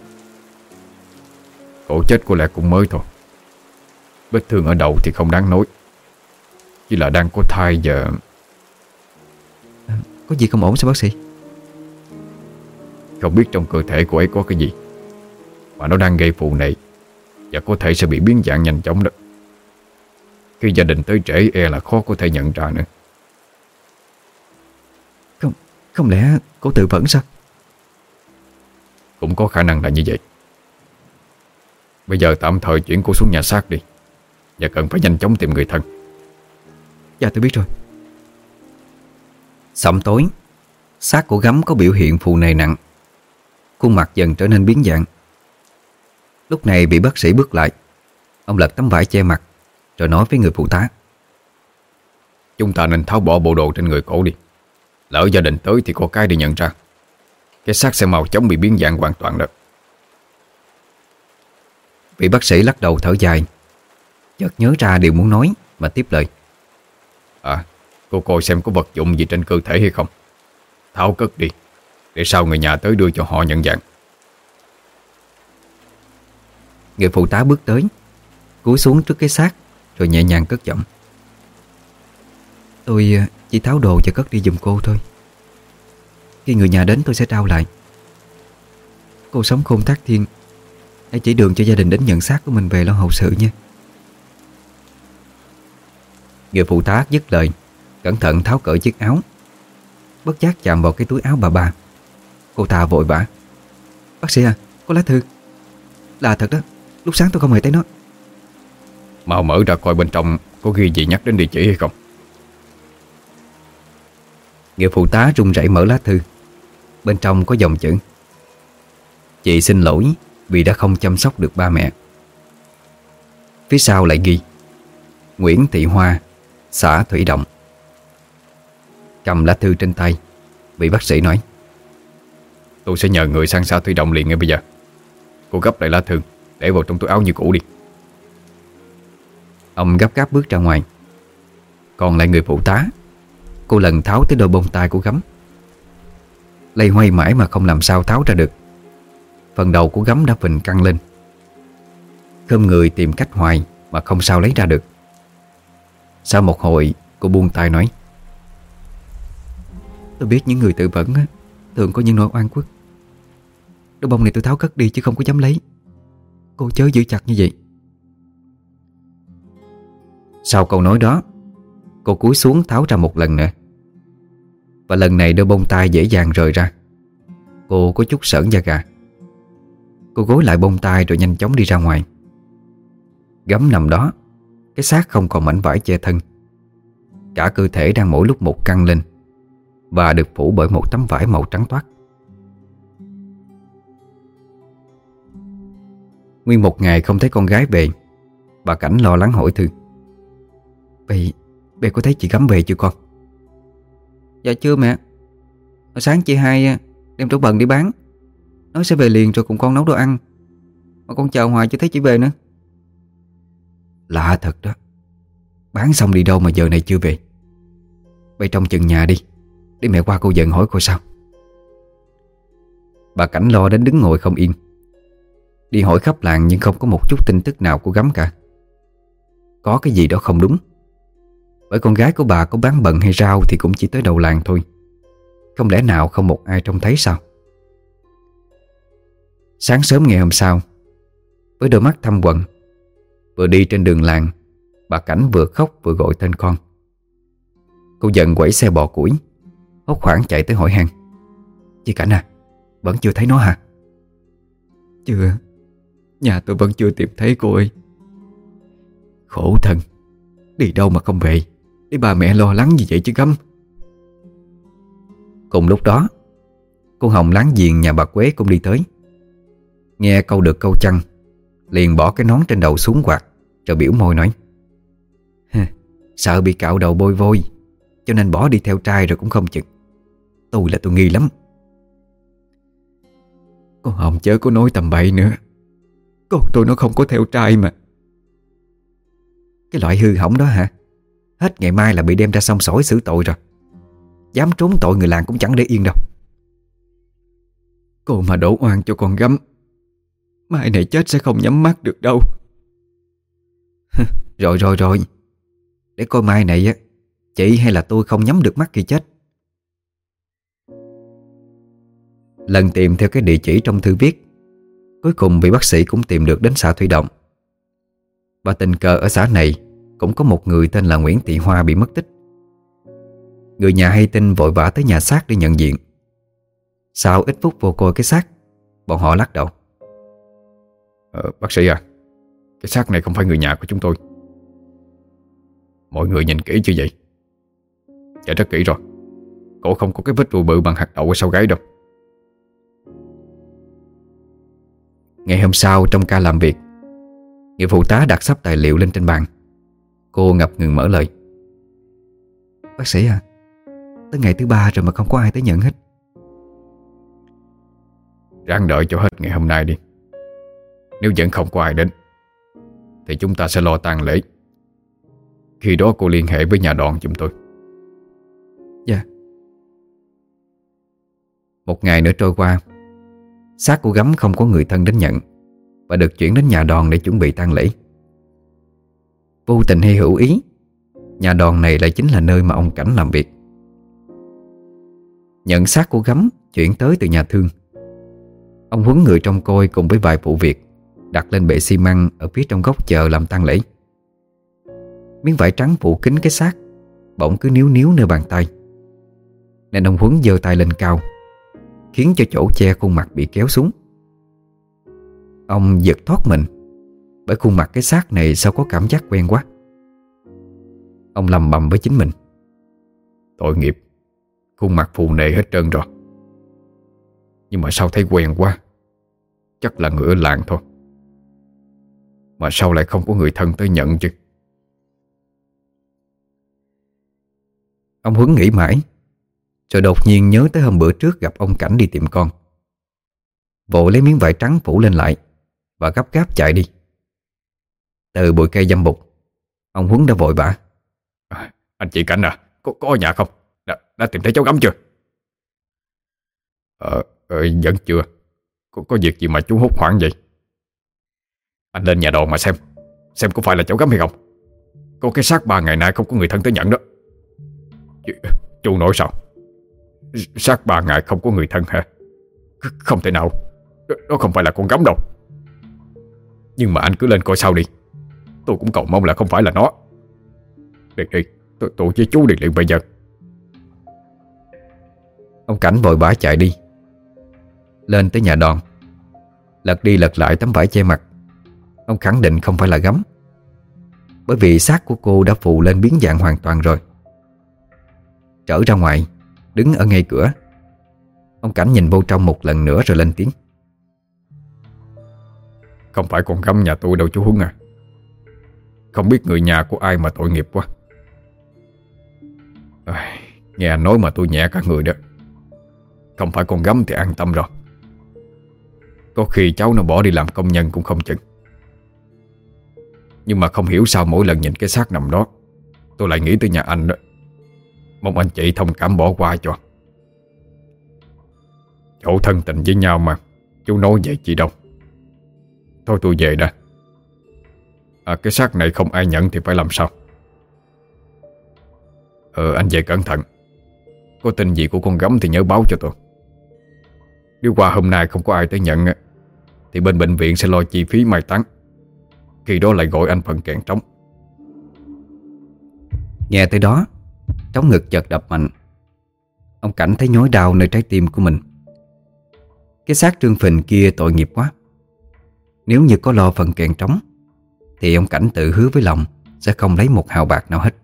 Cổ chết có lẽ cũng mới thôi. Vết thương ở đầu thì không đáng nói, chỉ là đang có thai giờ. à, Có gì không ổn sao bác sĩ? Không biết trong cơ thể cô ấy có cái gì mà nó đang gây phù nề, và có thể sẽ bị biến dạng nhanh chóng đó. Khi gia đình tới trễ e là khó có thể nhận ra nữa. Không, không lẽ cô tự vẫn sao? Cũng có khả năng là như vậy. Bây giờ tạm thời chuyển cô xuống nhà xác đi, và cần phải nhanh chóng tìm người thân. Dạ tôi biết rồi. Sẩm tối, xác của Gấm có biểu hiện phù nề nặng. Khuôn mặt dần trở nên biến dạng. Lúc này bị bác sĩ bước lại. Ông lật tấm vải che mặt, rồi nói với người phụ tá. Chúng ta nên tháo bỏ bộ đồ trên người cổ đi. Lỡ gia đình tới thì có cái để nhận ra. Cái xác sẽ mau chóng bị biến dạng hoàn toàn đó. Vị bác sĩ lắc đầu thở dài, chợt nhớ ra điều muốn nói mà tiếp lời. À, cô coi xem có vật dụng gì trên cơ thể hay không. Tháo cất đi, để sau người nhà tới đưa cho họ nhận dạng. Người phụ tá bước tới, cúi xuống trước cái xác, rồi nhẹ nhàng cất giọng. Tôi chỉ tháo đồ và cất đi giùm cô thôi. Khi người nhà đến tôi sẽ trao lại. Cô sống khôn thác thiên, hãy chỉ đường cho gia đình đến nhận xác của mình về lo hậu sự nha. Người phụ tá dứt lời, cẩn thận tháo cởi chiếc áo. Bất giác chạm vào cái túi áo bà ba. Cô ta vội vã. Bác sĩ à, có lá thư. Là thật đó, lúc sáng tôi không hề thấy nó. Mau mở ra coi bên trong có ghi gì nhắc đến địa chỉ hay không. Người phụ tá run rẩy mở lá thư. Bên trong có dòng chữ: chị xin lỗi vì đã không chăm sóc được ba mẹ. Phía sau lại ghi: Nguyễn Thị Hoa, xã Thủy Động. Cầm lá thư trên tay, vị bác sĩ nói: Tôi sẽ nhờ người sang xã Thủy Động liền ngay bây giờ. Cô gấp lại lá thư, để vào trong túi áo như cũ đi. Ông gấp gáp bước ra ngoài. Còn lại người phụ tá, cô lần tháo tới đôi bông tai của Gấm. Lây hoay mãi mà không làm sao tháo ra được. Phần đầu của Gấm đã phình căng lên. Khom người tìm cách hoài mà không sao lấy ra được. Sau một hồi, cô buông tay nói: Tôi biết những người tự vẫn á, thường có những nỗi oan khuất. Đôi bông này tôi tháo cất đi chứ không có dám lấy. Cô chớ giữ chặt như vậy. Sau câu nói đó, cô cúi xuống tháo ra một lần nữa. Và lần này đôi bông tai dễ dàng rời ra. Cô có chút sởn da gà. Cô gối lại bông tai rồi nhanh chóng đi ra ngoài. Gấm nằm đó, cái xác không còn mảnh vải che thân. Cả cơ thể đang mỗi lúc một căng lên và được phủ bởi một tấm vải màu trắng toát. Nguyên một ngày không thấy con gái về, bà Cảnh lo lắng hỏi Thư: Bệ, bệ có thấy chị Gấm về chưa con? Dạ chưa mẹ. Hồi sáng chị hai đem trấu bần đi bán, nói sẽ về liền rồi cùng con nấu đồ ăn. Mà con chờ hoài chưa thấy chị về nữa. Lạ thật đó. Bán xong đi đâu mà giờ này chưa về? Bày trong chừng nhà đi, để mẹ qua cô giận hỏi coi sao. Bà Cảnh lo đến đứng ngồi không yên. Đi hỏi khắp làng nhưng không có một chút tin tức nào của Gấm cả. Có cái gì đó không đúng. Bởi con gái của bà có bán bần hay rau thì cũng chỉ tới đầu làng thôi. Không lẽ nào không một ai trông thấy sao? Sáng sớm ngày hôm sau, với đôi mắt thâm quầng, vừa đi trên đường làng, bà Cảnh vừa khóc vừa gọi tên con. Cô giận quẩy xe bò củi, hốt hoảng chạy tới hỏi han: Chị Cảnh à, vẫn chưa thấy nó hả? Chưa. Nhà tôi vẫn chưa tìm thấy cô ơi. Khổ thân, đi đâu mà không về, để bà mẹ lo lắng như vậy chứ Gấm. Cùng lúc đó, cô Hồng láng giềng nhà bà Quế cũng đi tới. Nghe câu được câu chăng, liền bỏ cái nón trên đầu xuống quạt, rồi biểu môi nói: Sợ bị cạo đầu bôi vôi, cho nên bỏ đi theo trai rồi cũng không chừng. Tôi là tôi nghi lắm. Cô Hồng chớ có nói tầm bậy nữa. Con tôi nó không có theo trai mà. Cái loại hư hỏng đó hả? Hết ngày mai là bị đem ra sông sỏi xử tội rồi. Dám trốn tội người làng cũng chẳng để yên đâu. Cô mà đổ oan cho con Gấm, mai này chết sẽ không nhắm mắt được đâu. Rồi rồi rồi, để coi mai này á, chị hay là tôi không nhắm được mắt khi chết. Lần tìm theo cái địa chỉ trong thư viết, cuối cùng vị bác sĩ cũng tìm được đến xã Thủy Động. Và tình cờ ở xã này cũng có một người tên là Nguyễn Thị Hoa bị mất tích. Người nhà hay tin vội vã tới nhà xác để nhận diện. Sau ít phút vô coi cái xác, bọn họ lắc đầu: ờ, Bác sĩ à, cái xác này không phải người nhà của chúng tôi. Mọi người nhìn kỹ chưa vậy? Dạ rất kỹ rồi. Cổ không có cái vết ruồi bự bằng hạt đậu ở sau gáy đâu. Ngày hôm sau trong ca làm việc, người phụ tá đặt sắp tài liệu lên trên bàn. Cô ngập ngừng mở lời: Bác sĩ à, tới ngày thứ ba rồi mà không có ai tới nhận hết. Ráng đợi cho hết ngày hôm nay đi. Nếu vẫn không có ai đến thì chúng ta sẽ lo tang lễ. Khi đó cô liên hệ với nhà đoàn chúng tôi. Dạ. Một ngày nữa trôi qua, xác của Gấm không có người thân đến nhận và được chuyển đến nhà đoàn để chuẩn bị tang lễ. Vô tình hay hữu ý, nhà đoàn này lại chính là nơi mà ông Cảnh làm việc. Nhận xác của Gấm chuyển tới từ nhà thương, ông huấn người trông coi cùng với vài phụ việc đặt lên bệ xi măng ở phía trong góc chợ làm tang lễ. Miếng vải trắng phủ kín cái xác bỗng cứ níu níu nơi bàn tay, nên ông Huấn giơ tay lên cao, khiến cho chỗ che khuôn mặt bị kéo xuống. Ông giật thoát mình, bởi khuôn mặt cái xác này sao có cảm giác quen quá. Ông lầm bầm với chính mình: Tội nghiệp, khuôn mặt phù nề hết trơn rồi. Nhưng mà sao thấy quen quá. Chắc là người ở làng thôi. Mà sao lại không có người thân tới nhận chứ? Ông Huấn nghĩ mãi, rồi đột nhiên nhớ tới hôm bữa trước gặp ông Cảnh đi tìm con. Vội lấy miếng vải trắng phủ lên lại và gấp gáp chạy đi. Từ bụi cây dâm bụt, ông Huấn đã vội vã: à, Anh chị Cảnh à, Có, có ở nhà không? Đã, đã tìm thấy cháu Gấm chưa? Ờ, ờ vẫn chưa. Có, có việc gì mà chú hốt hoảng vậy? Anh lên nhà đòn mà xem Xem có phải là cháu Gấm hay không. Có cái xác ba ngày nay không có người thân tới nhận đó. Ch Chú nói sao? Xác ba ngày không có người thân hả? Không thể nào. Đó không phải là con Gấm đâu. Nhưng mà anh cứ lên coi sau đi. Tôi cũng cầu mong là không phải là nó. Đi đi, tôi, tôi với chú đi liền bây giờ. Ông Cảnh vội vã chạy đi. Lên tới nhà đòn, lật đi lật lại tấm vải che mặt. Ông khẳng định không phải là Gấm, bởi vì xác của cô đã phù lên biến dạng hoàn toàn rồi. Trở ra ngoài, đứng ở ngay cửa, ông Cảnh nhìn vô trong một lần nữa rồi lên tiếng. Không phải con Gấm nhà tôi đâu chú Huấn à. Không biết người nhà của ai mà tội nghiệp quá. À, nghe anh nói mà tôi nhẹ cả người đó. Không phải con Gấm thì an tâm rồi. Có khi cháu nó bỏ đi làm công nhân cũng không chừng. Nhưng mà không hiểu sao mỗi lần nhìn cái xác nằm đó, tôi lại nghĩ tới nhà anh đó. Mong anh chị thông cảm bỏ qua cho. Chỗ thân tình với nhau mà, chú nói vậy chi đâu. Thôi tôi về đã. À, cái xác này không ai nhận thì phải làm sao? Ờ anh về cẩn thận. Có tin gì của con Gấm thì nhớ báo cho tôi. Nếu qua hôm nay không có ai tới nhận thì bên bệnh viện sẽ lo chi phí mai táng. Khi đó lại gọi anh phần kèn trống. Nghe tới đó, trống ngực chợt đập mạnh. Ông Cảnh thấy nhói đau nơi trái tim của mình. Cái xác trương phình kia tội nghiệp quá. Nếu như có lo phần kèn trống thì ông Cảnh tự hứa với lòng sẽ không lấy một hào bạc nào hết.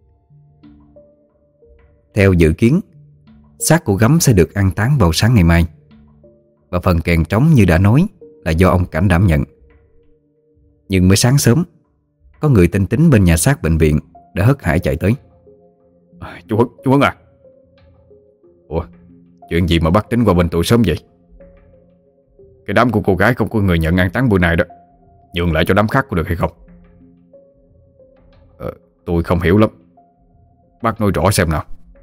Theo dự kiến, xác của Gấm sẽ được an táng vào sáng ngày mai, và phần kèn trống như đã nói là do ông Cảnh đảm nhận. Nhưng mới sáng sớm, có người tin tín bên nhà xác bệnh viện đã hớt hải chạy tới. À, chú Huấn, chú Huấn à. Ủa, chuyện gì mà bắt tính qua bên tôi sớm vậy? Cái đám của cô gái không có người nhận an táng bữa nay đó, nhường lại cho đám khác có được hay không? Ờ, tôi không hiểu lắm. Bác nói rõ xem nào.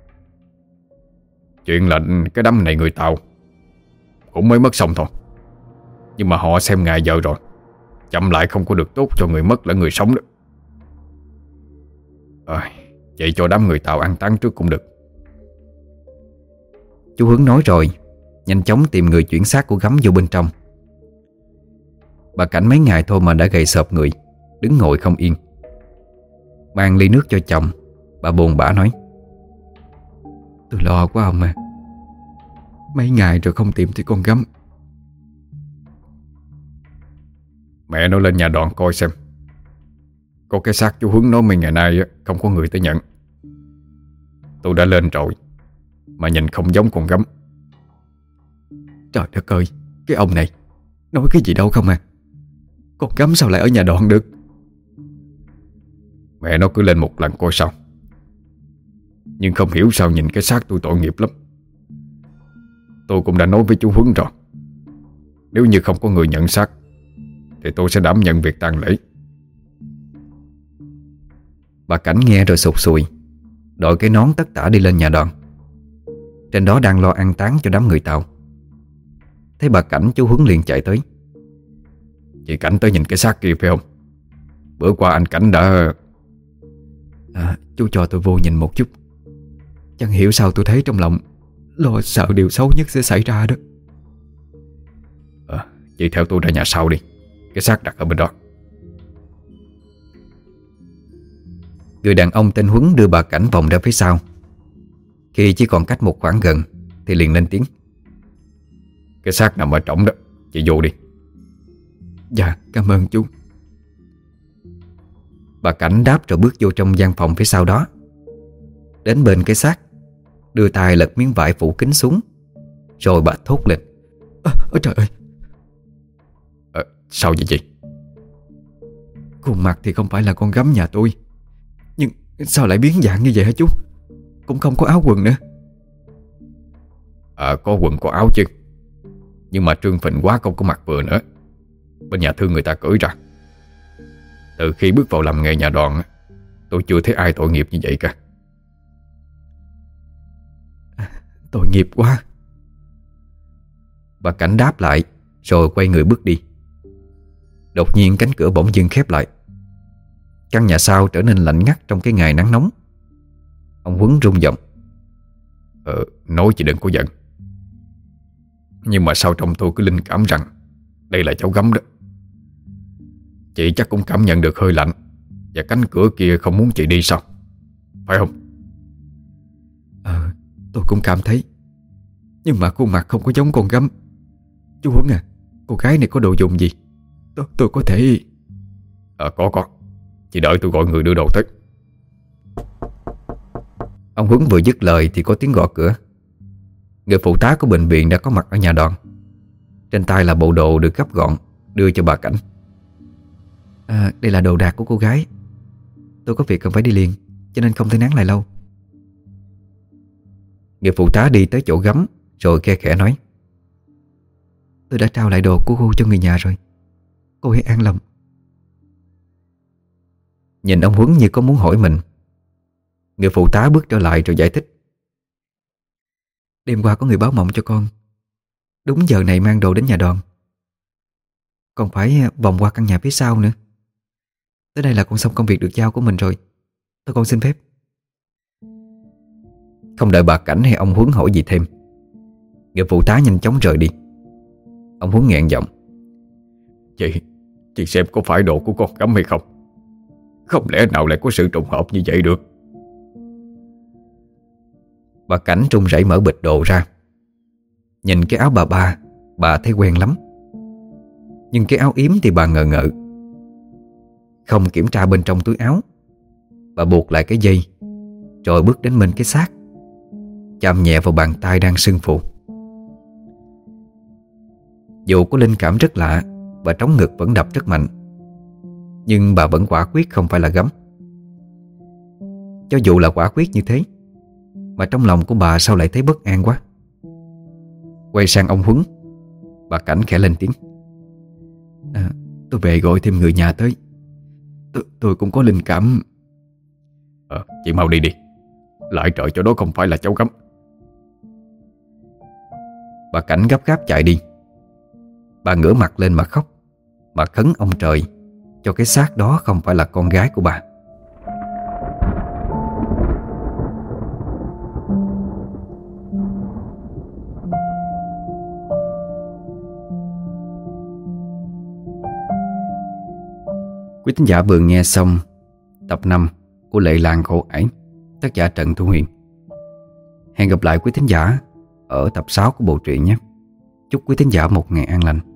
Chuyện là cái đám này người Tàu cũng mới mất xong thôi. Nhưng mà họ xem ngày giờ rồi, chậm lại không có được tốt cho người mất lẫn người sống đó. À, vậy cho đám người Tàu an táng trước cũng được. Chú Hướng nói rồi, nhanh chóng tìm người chuyển xác của Gấm vô bên trong. Bà Cảnh mấy ngày thôi mà đã gầy sợp người, đứng ngồi không yên. Mang ly nước cho chồng, bà buồn bã nói: Tôi lo quá ông à. Mấy ngày rồi không tìm thấy con Gấm. Mẹ nó lên nhà đoàn coi xem. Có cái xác chú Hướng nói mấy ngày nay không có người tới nhận. Tôi đã lên rồi mà nhìn không giống con Gấm. Trời đất ơi, cái ông này nói cái gì đâu không à. Con Gấm sao lại ở nhà đoàn được? Mẹ nó cứ lên một lần coi sao. Nhưng không hiểu sao nhìn cái xác tôi tội nghiệp lắm. Tôi cũng đã nói với chú Huấn rồi, nếu như không có người nhận xác thì tôi sẽ đảm nhận việc tang lễ. Bà Cảnh nghe rồi sụt sùi, đội cái nón tất tả đi lên nhà đoàn. Trên đó đang lo an táng cho đám người Tàu. Thấy bà Cảnh, chú Huấn liền chạy tới. Chị Cảnh tới nhìn cái xác kia phải không? Bữa qua anh Cảnh đã... À, chú cho tôi vô nhìn một chút. Chẳng hiểu sao tôi thấy trong lòng lo sợ điều xấu nhất sẽ xảy ra đó. À, chị theo tôi ra nhà sau đi. Cái xác đặt ở bên đó. Người đàn ông tên Huấn đưa bà Cảnh vòng ra phía sau. Khi chỉ còn cách một khoảng gần thì liền lên tiếng: Cái xác nằm ở trỏng đó, chị vô đi. Dạ, cảm ơn chú. Bà Cảnh đáp rồi bước vô trong gian phòng phía sau đó. Đến bên cái xác, đưa tay lật miếng vải phủ kín xuống. Rồi bà thốt lên: à, à, Trời ơi! À, sao vậy chị? Khuôn mặt thì không phải là con Gấm nhà tôi, nhưng sao lại biến dạng như vậy hả chú? Cũng không có áo quần nữa. À, có quần có áo chứ, nhưng mà trương phình quá không có mặc vừa nữa. Bên nhà thương người ta cởi ra. Từ khi bước vào làm nghề nhà đoàn, tôi chưa thấy ai tội nghiệp như vậy cả. Tội nghiệp quá. Bà Cảnh đáp lại rồi quay người bước đi. Đột nhiên cánh cửa bỗng dưng khép lại. Căn nhà sau trở nên lạnh ngắt trong cái ngày nắng nóng. Ông Huấn run giọng: Ờ, nói chị đừng có giận. Nhưng mà sao trong tôi cứ linh cảm rằng đây là cháu Gấm đó. Chị chắc cũng cảm nhận được hơi lạnh, và cánh cửa kia không muốn chị đi sao, phải không? Ờ, tôi cũng cảm thấy. Nhưng mà khuôn mặt không có giống con Gấm. Chú Huấn à, cô gái này có đồ dùng gì Tôi, tôi có thể... Ờ, có có. Chị đợi tôi gọi người đưa đồ tới. Ông Huấn vừa dứt lời thì có tiếng gõ cửa. Người phụ tá của bệnh viện đã có mặt ở nhà đoàn. Trên tay là bộ đồ được gấp gọn đưa cho bà Cảnh. À, đây là đồ đạc của cô gái. Tôi có việc cần phải đi liền, cho nên không thể nán lại lâu. Người phụ tá đi tới chỗ Gấm rồi khe khẽ nói: Tôi đã trao lại đồ của cô cho người nhà rồi. Cô hãy an lòng. Nhìn ông Huấn như có muốn hỏi mình, người phụ tá bước trở lại rồi giải thích: Đêm qua có người báo mộng cho con. Đúng giờ này mang đồ đến nhà đoàn. Còn phải vòng qua căn nhà phía sau nữa. Tới đây là con xong công việc được giao của mình rồi. Tôi con xin phép. Không đợi bà Cảnh hay ông Huấn hỏi gì thêm, người phụ tá nhanh chóng rời đi. Ông Huấn nghẹn giọng: Chị, chị xem có phải đồ của con Gấm hay không? Không lẽ nào lại có sự trùng hợp như vậy được? Bà Cảnh run rẩy mở bịch đồ ra. Nhìn cái áo bà ba, bà thấy quen lắm. Nhưng cái áo yếm thì bà ngờ ngợ. Không kiểm tra bên trong túi áo, bà buộc lại cái dây, rồi bước đến bên cái xác, chạm nhẹ vào bàn tay đang sưng phù. Dù có linh cảm rất lạ và trống ngực vẫn đập rất mạnh, nhưng bà vẫn quả quyết không phải là Gấm. Cho dù là quả quyết như thế, mà trong lòng của bà sao lại thấy bất an quá. Quay sang ông Huấn, bà Cảnh khẽ lên tiếng: à, Tôi về gọi thêm người nhà tới. Tôi, tôi cũng có linh cảm. Ờ, chị mau đi đi. Lại trời cho đó không phải là cháu Gấm. Bà Cảnh gấp gáp chạy đi. Bà ngửa mặt lên mà khóc, mà khấn ông trời cho cái xác đó không phải là con gái của bà. Quý thính giả vừa nghe xong tập năm của Lệ Làng Khổ Ải, tác giả Trần Thu Huyền. Hẹn gặp lại quý thính giả ở tập sáu của bộ truyện nhé. Chúc quý thính giả một ngày an lành.